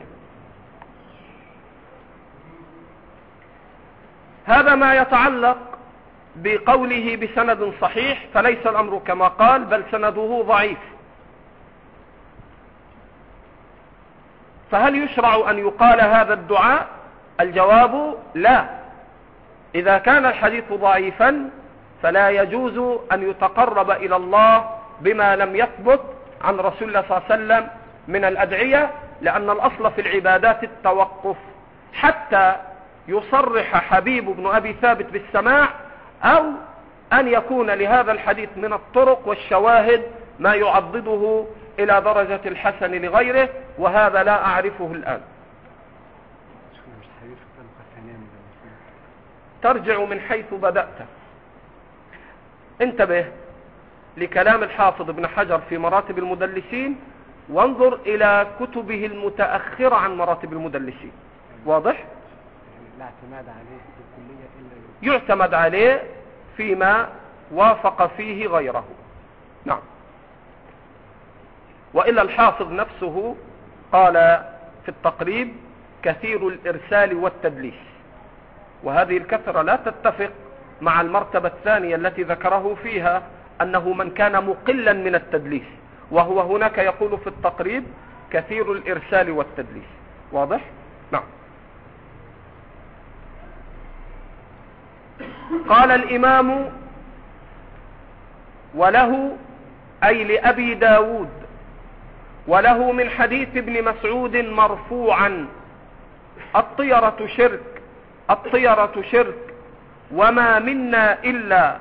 هذا ما يتعلق بقوله بسند صحيح، فليس الأمر كما قال، بل سنده ضعيف. فهل يشرع أن يقال هذا الدعاء؟ الجواب لا. إذا كان الحديث ضعيفا فلا يجوز أن يتقرب إلى الله بما لم يثبت عن رسول الله صلى الله عليه وسلم من الأدعية، لأن الأصل في العبادات التوقف حتى يصرح حبيب بن أبي ثابت بالسماع، أو أن يكون لهذا الحديث من الطرق والشواهد ما يعضده إلى درجة الحسن لغيره، وهذا لا أعرفه الآن. ترجع من حيث بدأت. انتبه لكلام الحافظ ابن حجر في مراتب المدلسين، وانظر إلى كتبه المتأخرة عن مراتب المدلسين. واضح؟ لا اعتماد عليه في الكلية إلا يعتمد عليه فيما وافق فيه غيره. نعم. وإلا الحافظ نفسه قال في التقريب كثير الإرسال والتدليس، وهذه الكثرة لا تتفق مع المرتبة الثانية التي ذكره فيها أنه من كان مقلا من التدليس، وهو هناك يقول في التقريب كثير الإرسال والتدليس. واضح؟ نعم. قال الإمام وله أي لأبي داود وله من حديث ابن مسعود مرفوعا: الطيرة شرك الطيرة شرك وما منا إلا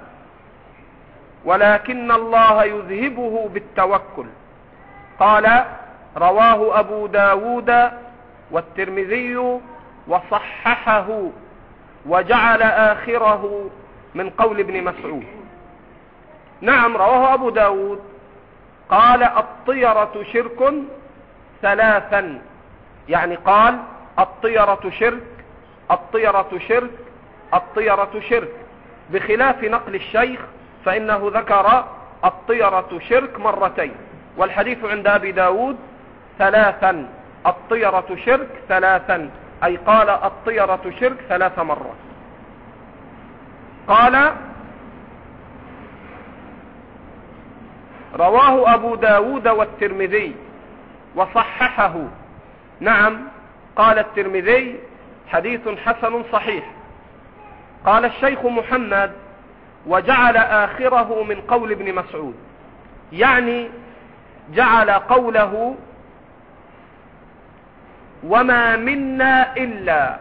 ولكن الله يذهبه بالتوكل. قال رواه أبو داود والترمذي وصححه وجعل آخره من قول ابن مسعود. نعم، رواه أبو داود قال الطيرة شرك ثلاثا، يعني قال الطيرة شرك الطيرة شرك الطيرة شرك، بخلاف نقل الشيخ فإنه ذكر الطيرة شرك مرتين، والحديث عند أبي داود ثلاثا: الطيرة شرك ثلاثا، أي قال الطيرة شرك ثلاث مرات. قال رواه أبو داود والترمذي وصححه. نعم، قال الترمذي حديث حسن صحيح. قال الشيخ محمد وجعل آخره من قول ابن مسعود، يعني جعل قوله وما منا إلا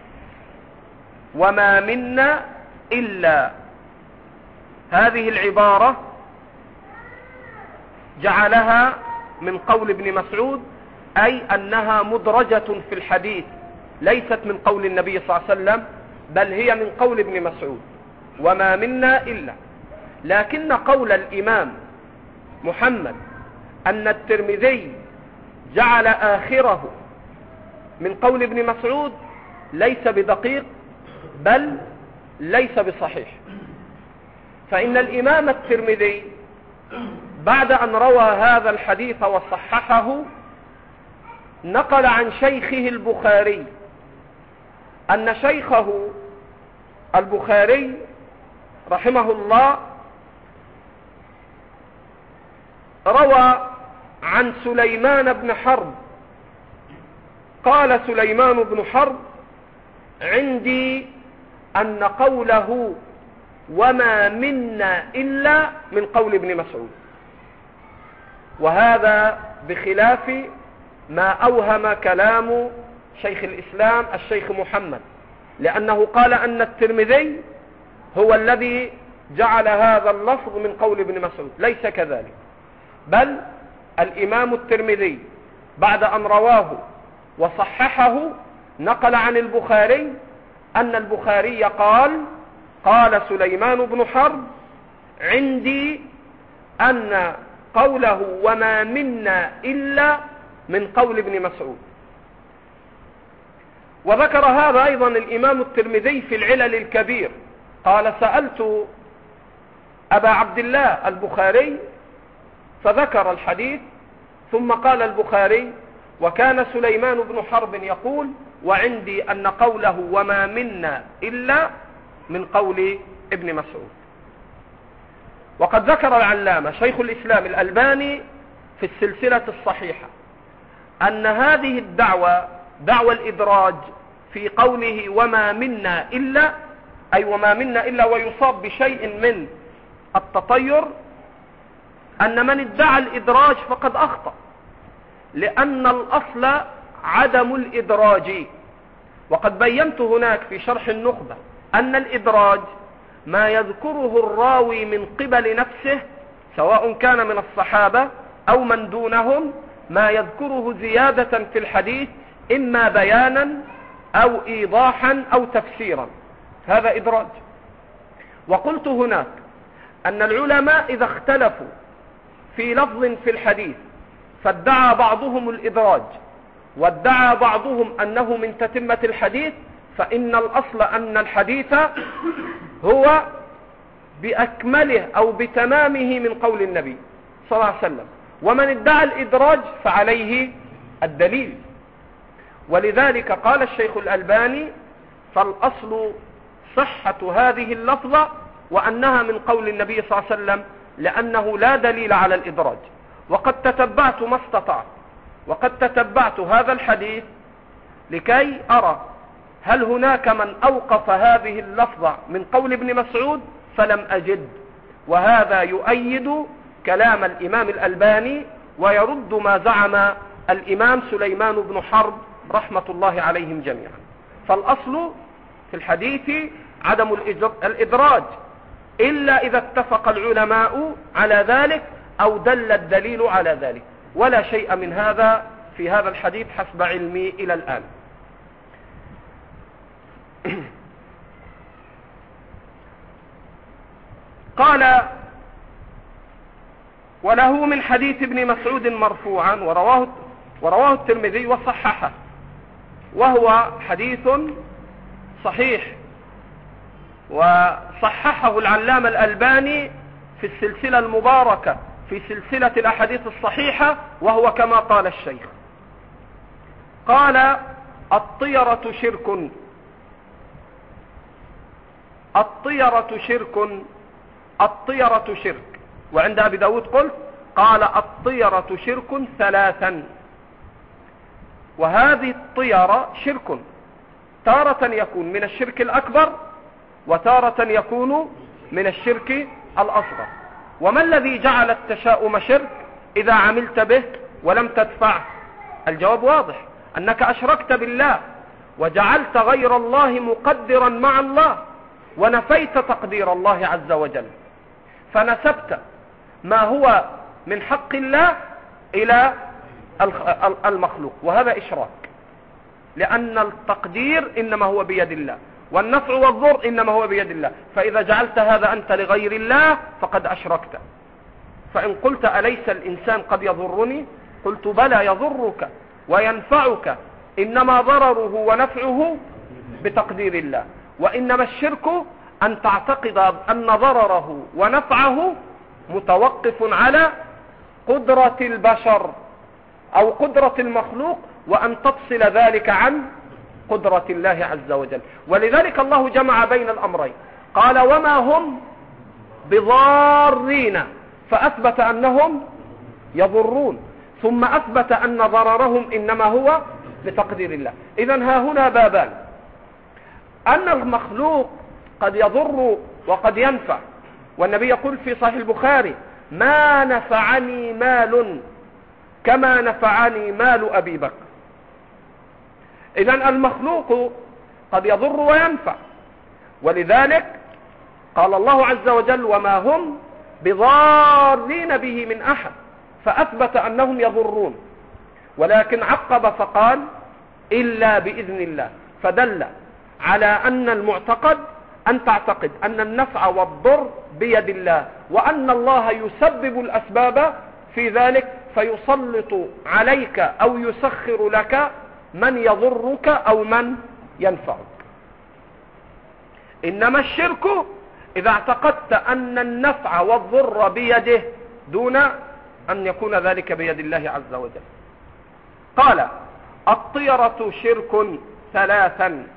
وما منا إلا هذه العبارة جعلها من قول ابن مسعود، أي أنها مدرجة في الحديث، ليست من قول النبي صلى الله عليه وسلم، بل هي من قول ابن مسعود وما منا إلا. لكن قول الإمام محمد أن الترمذي جعل آخره من قول ابن مسعود ليس بدقيق، بل ليس بصحيح. فإن الإمام الترمذي بعد أن روى هذا الحديث وصححه نقل عن شيخه البخاري أن شيخه البخاري رحمه الله روى عن سليمان بن حرب، قال سليمان بن حرب: عندي أن قوله وما منا إلا من قول ابن مسعود. وهذا بخلاف ما أوهم كلام شيخ الإسلام الشيخ محمد، لأنه قال أن الترمذي هو الذي جعل هذا اللفظ من قول ابن مسعود. ليس كذلك، بل الإمام الترمذي بعد أن رواه وصححه نقل عن البخاري أن البخاري قال: قال سليمان بن حرب: عندي أن قوله وما منا إلا من قول ابن مسعود. وذكر هذا أيضا الإمام الترمذي في العلل الكبير، قال: سألت أبا عبد الله البخاري فذكر الحديث، ثم قال البخاري: وكان سليمان بن حرب يقول: وعندي أن قوله وما منا إلا من قول ابن مسعود. وقد ذكر العلامة شيخ الإسلام الألباني في السلسلة الصحيحة أن هذه الدعوة، دعوة الإدراج في قوله وما منا إلا، أي وما منا إلا ويصاب بشيء من التطير، أن من ادعى الإدراج فقد أخطأ، لأن الأصل عدم الإدراج. وقد بينت هناك في شرح النخبة أن الإدراج ما يذكره الراوي من قبل نفسه، سواء كان من الصحابة أو من دونهم، ما يذكره زيادة في الحديث، إما بيانا أو إيضاحا أو تفسيرا، هذا إدراج. وقلت هناك أن العلماء إذا اختلفوا في لفظ في الحديث فادعى بعضهم الإدراج وادعى بعضهم أنه من تتمة الحديث، فإن الأصل أن الحديث هو بأكمله أو بتمامه من قول النبي صلى الله عليه وسلم، ومن ادعى الإدراج فعليه الدليل. ولذلك قال الشيخ الألباني: فالأصل صحة هذه اللفظة وأنها من قول النبي صلى الله عليه وسلم، لأنه لا دليل على الإدراج. وقد تتبعت ما استطعت، وقد تتبعت هذا الحديث لكي أرى هل هناك من أوقف هذه اللفظة من قول ابن مسعود، فلم أجد. وهذا يؤيد كلام الإمام الألباني ويرد ما زعم الإمام سليمان بن حرب رحمة الله عليهم جميعا. فالأصل في الحديث عدم الإدراج، إلا إذا اتفق العلماء على ذلك أو دل الدليل على ذلك، ولا شيء من هذا في هذا الحديث حسب علمي إلى الآن. قال: وله من حديث ابن مسعود مرفوعا، ورواه, ورواه الترمذي وصححه، وهو حديث صحيح، وصححه العلامة الألباني في السلسلة المباركة في سلسلة الأحاديث الصحيحة، وهو كما قال الشيخ. قال: الطيرة شرك، الطيرة شرك، الطيرة شرك. وعند أبي داود قلت: قال: الطيرة شرك ثلاثا. وهذه الطيرة شرك، تارة يكون من الشرك الأكبر، وتارة يكون من الشرك الأصغر. وما الذي جعل التشاؤم شرك إذا عملت به ولم تدفع؟ الجواب واضح، أنك أشركت بالله وجعلت غير الله مقدرا مع الله، ونفيت تقدير الله عز وجل، فنسبت ما هو من حق الله إلى المخلوق، وهذا إشراك، لأن التقدير إنما هو بيد الله، والنفع والضر إنما هو بيد الله. فإذا جعلت هذا أنت لغير الله فقد أشركت. فإن قلت أليس الإنسان قد يضرني؟ قلت بلى، يضرك وينفعك، إنما ضرره ونفعه بتقدير الله. وإنما الشرك أن تعتقد أن ضرره ونفعه متوقف على قدرة البشر أو قدرة المخلوق، وأن تفصل ذلك عن قدرة الله عز وجل. ولذلك الله جمع بين الأمرين، قال وما هم بضارين، فأثبت أنهم يضرون، ثم أثبت أن ضررهم إنما هو بتقدير الله. إذن ها هنا بابان، أن المخلوق قد يضر وقد ينفع، والنبي يقول في صحيح البخاري ما نفعني مال كما نفعني مال أبي بكر. إذن المخلوق قد يضر وينفع، ولذلك قال الله عز وجل وما هم بضارين به من أحد، فأثبت أنهم يضرون، ولكن عقب فقال إلا بإذن الله، فدل على أن المعتقد أن تعتقد أن النفع والضر بيد الله، وأن الله يسبب الأسباب في ذلك، فيسلط عليك أو يسخر لك من يضرك أو من ينفعك. إنما الشرك إذا اعتقدت أن النفع والضر بيده دون أن يكون ذلك بيد الله عز وجل. قال الطيرة شرك ثلاثا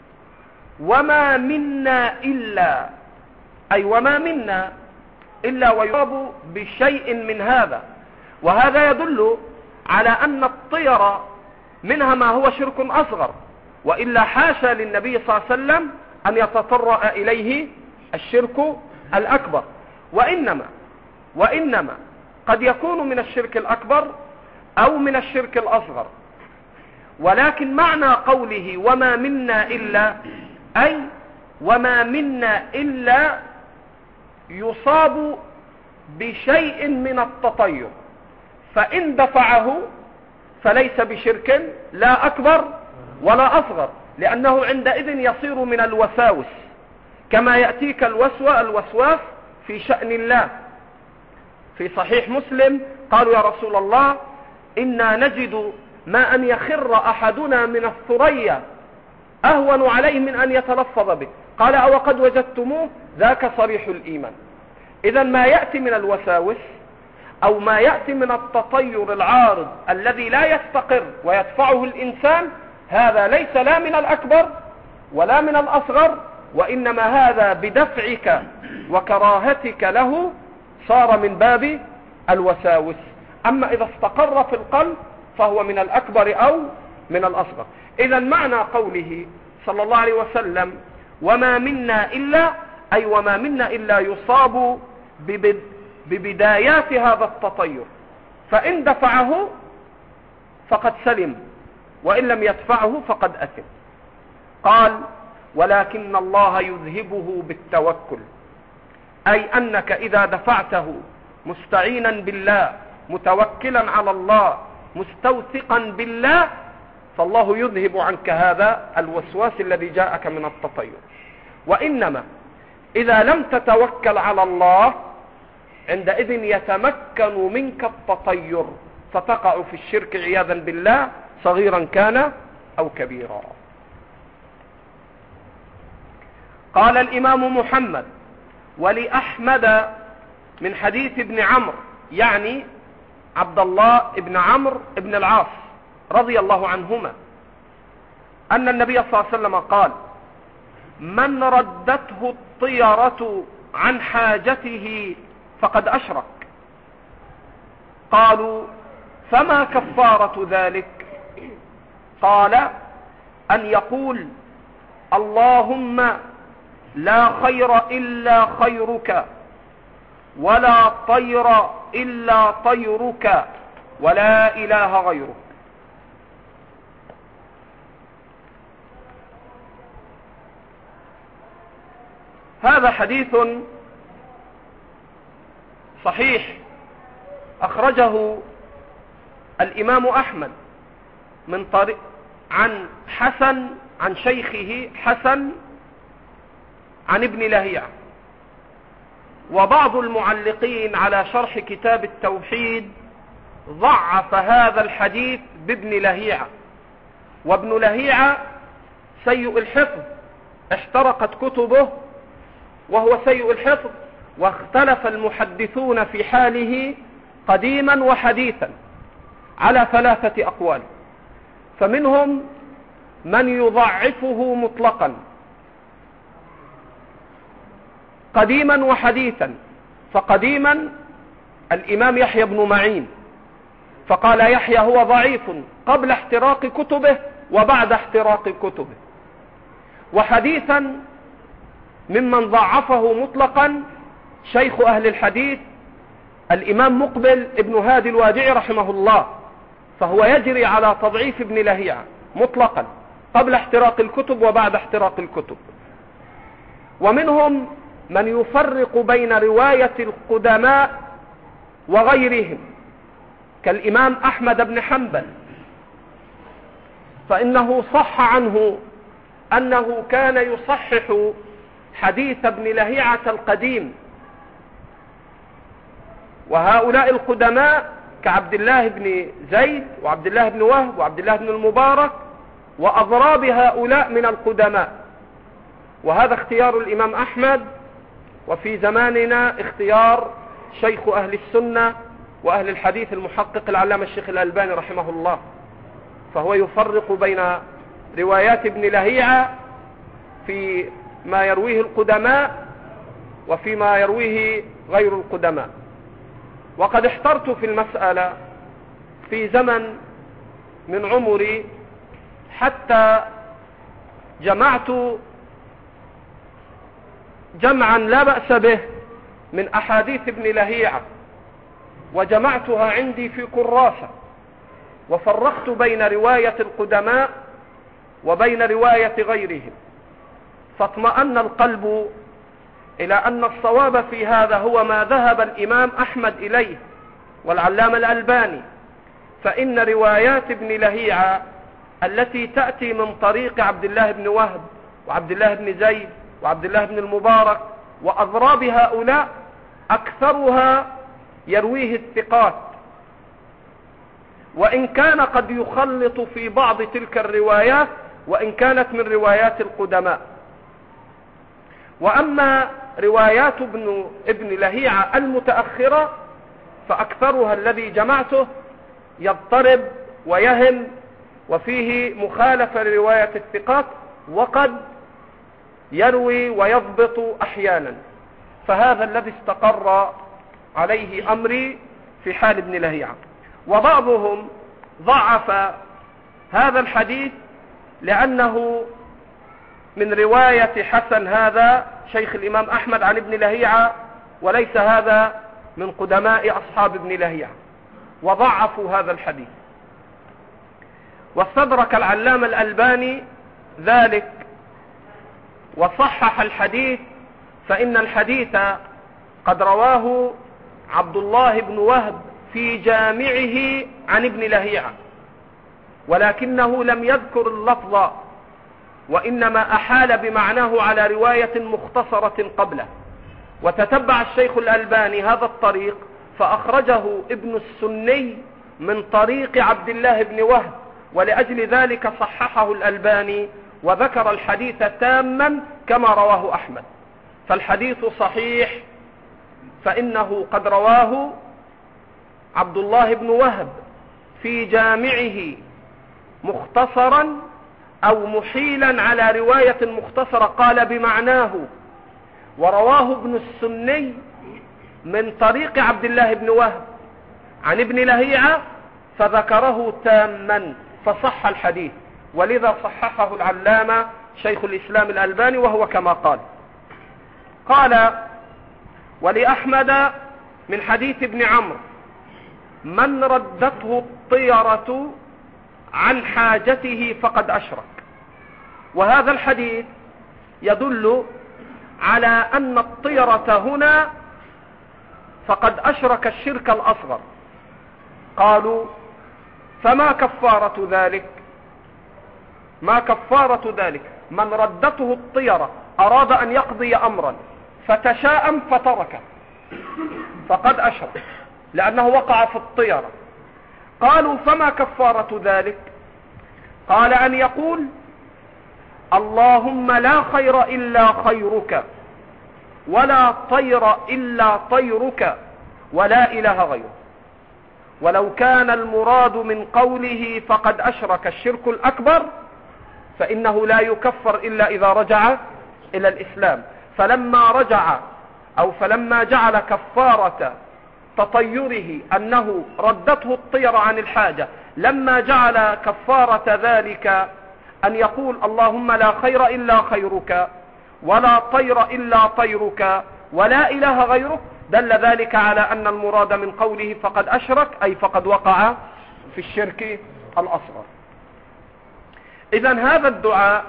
وما منا إلا، أي وما منا إلا ويصاب بشيء من هذا. وهذا يدل على أن الطيرة منها ما هو شرك أصغر، وإلا حاشا للنبي صلى الله عليه وسلم أن يتطرأ إليه الشرك الأكبر. وإنما وإنما قد يكون من الشرك الأكبر أو من الشرك الأصغر، ولكن معنى قوله وما منا إلا، أي وما منا إلا يصاب بشيء من التطير، فإن دفعه فليس بشرك لا أكبر ولا أصغر، لأنه عندئذ يصير من الوساوس، كما يأتيك الوسوى الوسواس في شأن الله. في صحيح مسلم قالوا يا رسول الله إنا نجد ما أن يخر أحدنا من الثريا أهون عليه من أن يتلفظ به، قال أو قد وجدتموه ذاك صريح الإيمان. إذا ما يأتي من الوساوس أو ما يأتي من التطير العارض الذي لا يستقر ويدفعه الإنسان، هذا ليس لا من الأكبر ولا من الأصغر، وإنما هذا بدفعك وكراهتك له صار من باب الوساوس. أما إذا استقر في القلب فهو من الأكبر أو من الأصغر. إذا معنى قوله صلى الله عليه وسلم وما منا إلا، أي وما منا إلا يصاب ببدايات هذا التطير، فإن دفعه فقد سلم، وإن لم يدفعه فقد أثم. قال ولكن الله يذهبه بالتوكل، أي أنك إذا دفعته مستعينا بالله متوكلا على الله مستوثقا بالله، فالله يذهب عنك هذا الوسواس الذي جاءك من التطير. وإنما إذا لم تتوكل على الله عندئذ يتمكن منك التطير، فتقع في الشرك عياذا بالله صغيرا كان أو كبيرا. قال الإمام محمد ولأحمد من حديث ابن عمرو، يعني عبد الله ابن عمرو ابن العاص رضي الله عنهما، أن النبي صلى الله عليه وسلم قال من ردته الطيرة عن حاجته فقد أشرك. قالوا فما كفارة ذلك؟ قال أن يقول اللهم لا خير إلا خيرك ولا طير إلا طيرك ولا إله غيرك. هذا حديث صحيح أخرجه الإمام أحمد من طريق عن حسن عن شيخه حسن عن ابن لهيعة. وبعض المعلقين على شرح كتاب التوحيد ضعف هذا الحديث بابن لهيعة، وابن لهيعة سيء الحفظ، احترقت كتبه وهو سيء الحفظ، واختلف المحدثون في حاله قديما وحديثا على ثلاثة أقوال، فمنهم من يضعفه مطلقا قديما وحديثا. فقديما الإمام يحيى بن معين فقال يحيى هو ضعيف قبل احتراق كتبه وبعد احتراق كتبه. وحديثا ممن ضعفه مطلقا شيخ أهل الحديث الإمام مقبل ابن هادي الوادعي رحمه الله، فهو يجري على تضعيف ابن لهيعة مطلقا قبل احتراق الكتب وبعد احتراق الكتب. ومنهم من يفرق بين رواية القدماء وغيرهم كالإمام أحمد بن حنبل، فإنه صح عنه أنه كان يصحح حديث ابن لهيعة القديم. وهؤلاء القدماء كعبد الله بن زيد وعبد الله بن وهب وعبد الله بن المبارك وأضراب هؤلاء من القدماء. وهذا اختيار الإمام أحمد، وفي زماننا اختيار شيخ أهل السنة وأهل الحديث المحقق العلامة الشيخ الألباني رحمه الله، فهو يفرق بين روايات ابن لهيعة في ما يرويه القدماء وفيما يرويه غير القدماء. وقد احترت في المسألة في زمن من عمري حتى جمعت جمعا لا بأس به من أحاديث ابن لهيعة وجمعتها عندي في كراسة، وفرقت بين رواية القدماء وبين رواية غيرهم، فاطمأن القلب إلى أن الصواب في هذا هو ما ذهب الإمام أحمد إليه والعلامة الألباني، فإن روايات ابن لهيعة التي تأتي من طريق عبد الله بن وهب وعبد الله بن زيد وعبد الله بن المبارك وأضراب هؤلاء أكثرها يرويه الثقات، وإن كان قد يخلط في بعض تلك الروايات وإن كانت من روايات القدماء. وأما روايات ابن, ابن لهيعة المتأخرة فأكثرها الذي جمعته يضطرب ويهم وفيه مخالفة لرواية الثقات، وقد يروي ويضبط أحيانا، فهذا الذي استقر عليه أمري في حال ابن لهيعة. وبعضهم ضعف هذا الحديث لأنه من رواية حسن هذا شيخ الإمام أحمد عن ابن لهيعة، وليس هذا من قدماء أصحاب ابن لهيعة، وضعفوا هذا الحديث. واستدرك العلامة الألباني ذلك وصحح الحديث، فإن الحديث قد رواه عبد الله بن وهب في جامعه عن ابن لهيعة، ولكنه لم يذكر اللفظ، وإنما أحال بمعناه على رواية مختصرة قبله. وتتبع الشيخ الألباني هذا الطريق فأخرجه ابن السني من طريق عبد الله بن وهب، ولأجل ذلك صححه الألباني وذكر الحديث تاما كما رواه أحمد. فالحديث صحيح، فإنه قد رواه عبد الله بن وهب في جامعه مختصرا أو محيلا على رواية مختصرة قال بمعناه، ورواه ابن السني من طريق عبد الله بن وهب عن ابن لهيعة فذكره تاما فصح الحديث، ولذا صححه العلامة شيخ الإسلام الألباني وهو كما قال. قال: ولأحمد من حديث ابن عمرو: من ردته الطيرة عن حاجته فقد أشرك. وهذا الحديث يدل على أن الطيرة هنا فقد أشرك الشرك الأصغر. قالوا: فما كفارة ذلك؟ ما كفارة ذلك؟ من ردته الطيرة أراد أن يقضي أمرا فتشاءم فتركه فقد أشرك لأنه وقع في الطيرة. قالوا فما كفارة ذلك؟ قال أن يقول اللهم لا خير إلا خيرك ولا طير إلا طيرك ولا إله غيرك. ولو كان المراد من قوله فقد أشرك الشرك الأكبر فإنه لا يكفر إلا إذا رجع إلى الإسلام. فلما رجع أو فلما جعل كفارة تطيره أنه ردته الطير عن الحاجة، لما جعل كفارة ذلك أن يقول اللهم لا خير إلا خيرك ولا طير إلا طيرك ولا إله غيرك، دل ذلك على أن المراد من قوله فقد أشرك أي فقد وقع في الشرك الأصغر. إذن هذا الدعاء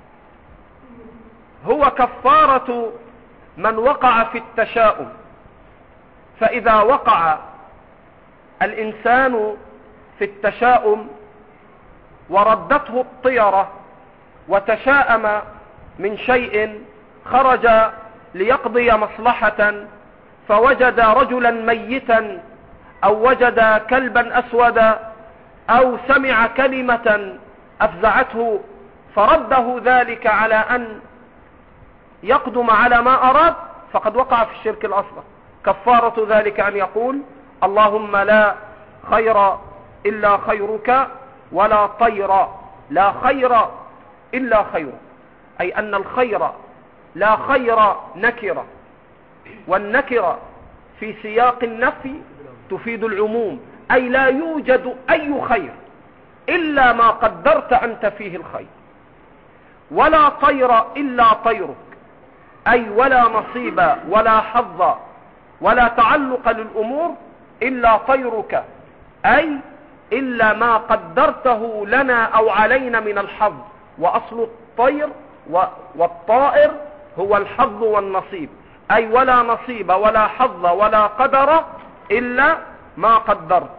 هو كفارة من وقع في التشاؤم. فإذا وقع الإنسان في التشاؤم وردته الطيرة وتشاءم من شيء خرج ليقضي مصلحة فوجد رجلا ميتا أو وجد كلبا أسودا أو سمع كلمة أفزعته فرده ذلك على أن يقدم على ما أراد، فقد وقع في الشرك الأصغر. كفارة ذلك أن يقول اللهم لا خير إلا خيرك ولا طير، لا خير إلا خيرك، أي أن الخير لا خير نكرة، والنكرة في سياق النفي تفيد العموم، أي لا يوجد أي خير إلا ما قدرت أنت فيه الخير. ولا طير إلا طيرك، أي ولا نصيب ولا حظ ولا تعلق للأمور إلا طيرك، أي إلا ما قدرته لنا أو علينا من الحظ. وأصل الطير والطائر هو الحظ والنصيب، أي ولا نصيب ولا حظ ولا قدر إلا ما قدرت.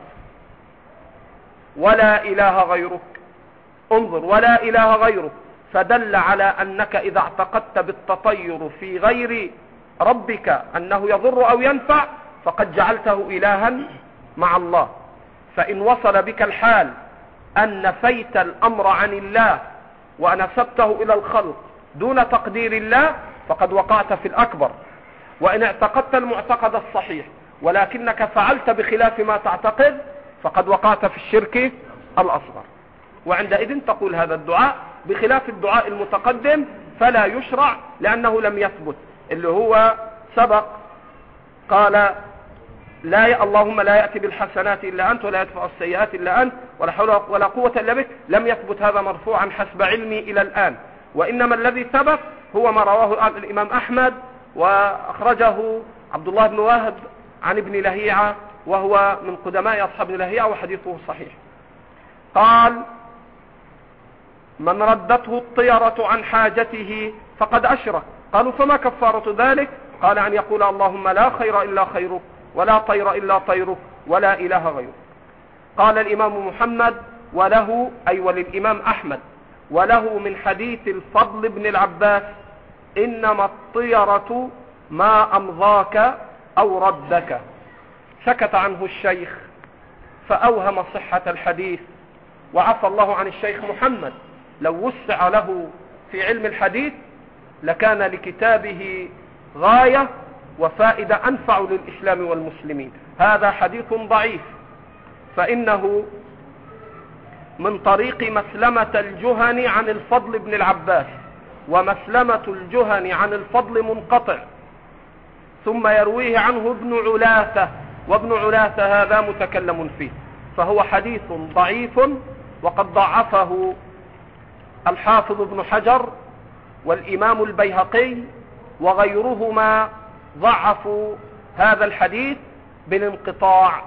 ولا إله غيرك، انظر، ولا إله غيرك، فدل على أنك إذا اعتقدت بالتطير في غير ربك أنه يضر أو ينفع فقد جعلته إلها مع الله. فإن وصل بك الحال أن نفيت الأمر عن الله ونسبته إلى الخلق دون تقدير الله فقد وقعت في الأكبر. وإن اعتقدت المعتقد الصحيح ولكنك فعلت بخلاف ما تعتقد فقد وقعت في الشرك الأصغر. وعندئذ تقول هذا الدعاء بخلاف الدعاء المتقدم فلا يشرع لأنه لم يثبت، اللي هو سبق قال لا ي... اللهم لا يأتي بالحسنات إلا أنت ولا يدفع السيئات إلا أنت ولا حول ولا قوة إلا بك. لم يثبت هذا مرفوعا حسب علمي إلى الآن، وإنما الذي ثبت هو ما رواه الإمام أحمد وأخرجه عبد الله بن وهب عن ابن لهيعة وهو من قدماء أصحاب ابن لهيعة وحديثه صحيح. قال من ردته الطيرة عن حاجته فقد أشرك. قالوا فما كفارة ذلك؟ قال أن يقول اللهم لا خير إلا خيرك ولا طير إلا طيرك ولا إله غيرك. قال الإمام محمد وله أي وللإمام أحمد وله من حديث الفضل بن العباس إنما الطيرة ما أمضاك أو ردك. سكت عنه الشيخ فأوهم صحة الحديث، وعفى الله عن الشيخ محمد، لو وسع له في علم الحديث لكان لكتابه غاية وفائدة أنفع للإسلام والمسلمين. هذا حديث ضعيف، فإنه من طريق مسلمة الجهني عن الفضل بن العباس، ومسلمة الجهني عن الفضل منقطع، ثم يرويه عنه ابن علاثة، وابن علاثة هذا متكلم فيه، فهو حديث ضعيف وقد ضعفه الحافظ ابن حجر والإمام البيهقي وغيرهما، ضعفوا هذا الحديث بالانقطاع،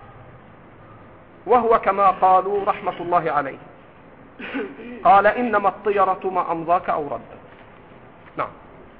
وهو كما قالوا رحمة الله عليه. قال إنما الطيرة ما أمضاك أو ردك. نعم.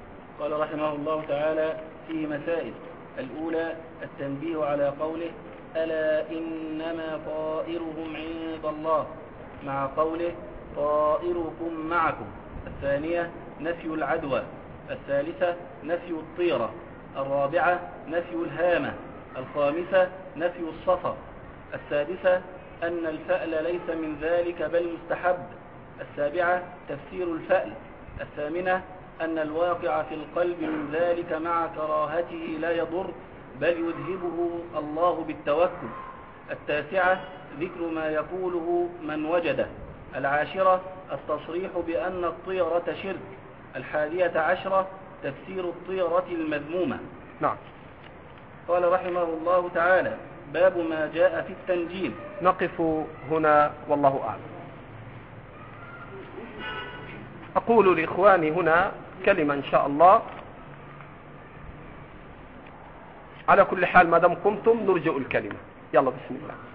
قال رحمه الله تعالى فيه مسائل. الأولى التنبيه على قوله ألا إنما طائرهم عند الله، مع قوله طائركم معكم. الثانية نفي العدوى. الثالثة نفي الطيرة. الرابعة نفي الهامة. الخامسة نفي الصفر. السادسة أن الفأل ليس من ذلك بل مستحب. السابعة تفسير الفأل. الثامنة أن الواقع في القلب من ذلك مع كراهته لا يضر بل يذهبه الله بالتوكل. التاسعة ذكر ما يقوله من وجده. العاشرة التصريح بأن الطيرة شرك. الحادية عشرة تفسير الطيرة المذمومة. نعم. قال رحمه الله تعالى: باب ما جاء في التنجيم. نقف هنا والله أعلم. أقول لإخواني هنا كلمة إن شاء الله. على كل حال ما دام قمتم نرجئ الكلمة. يلا بسم الله.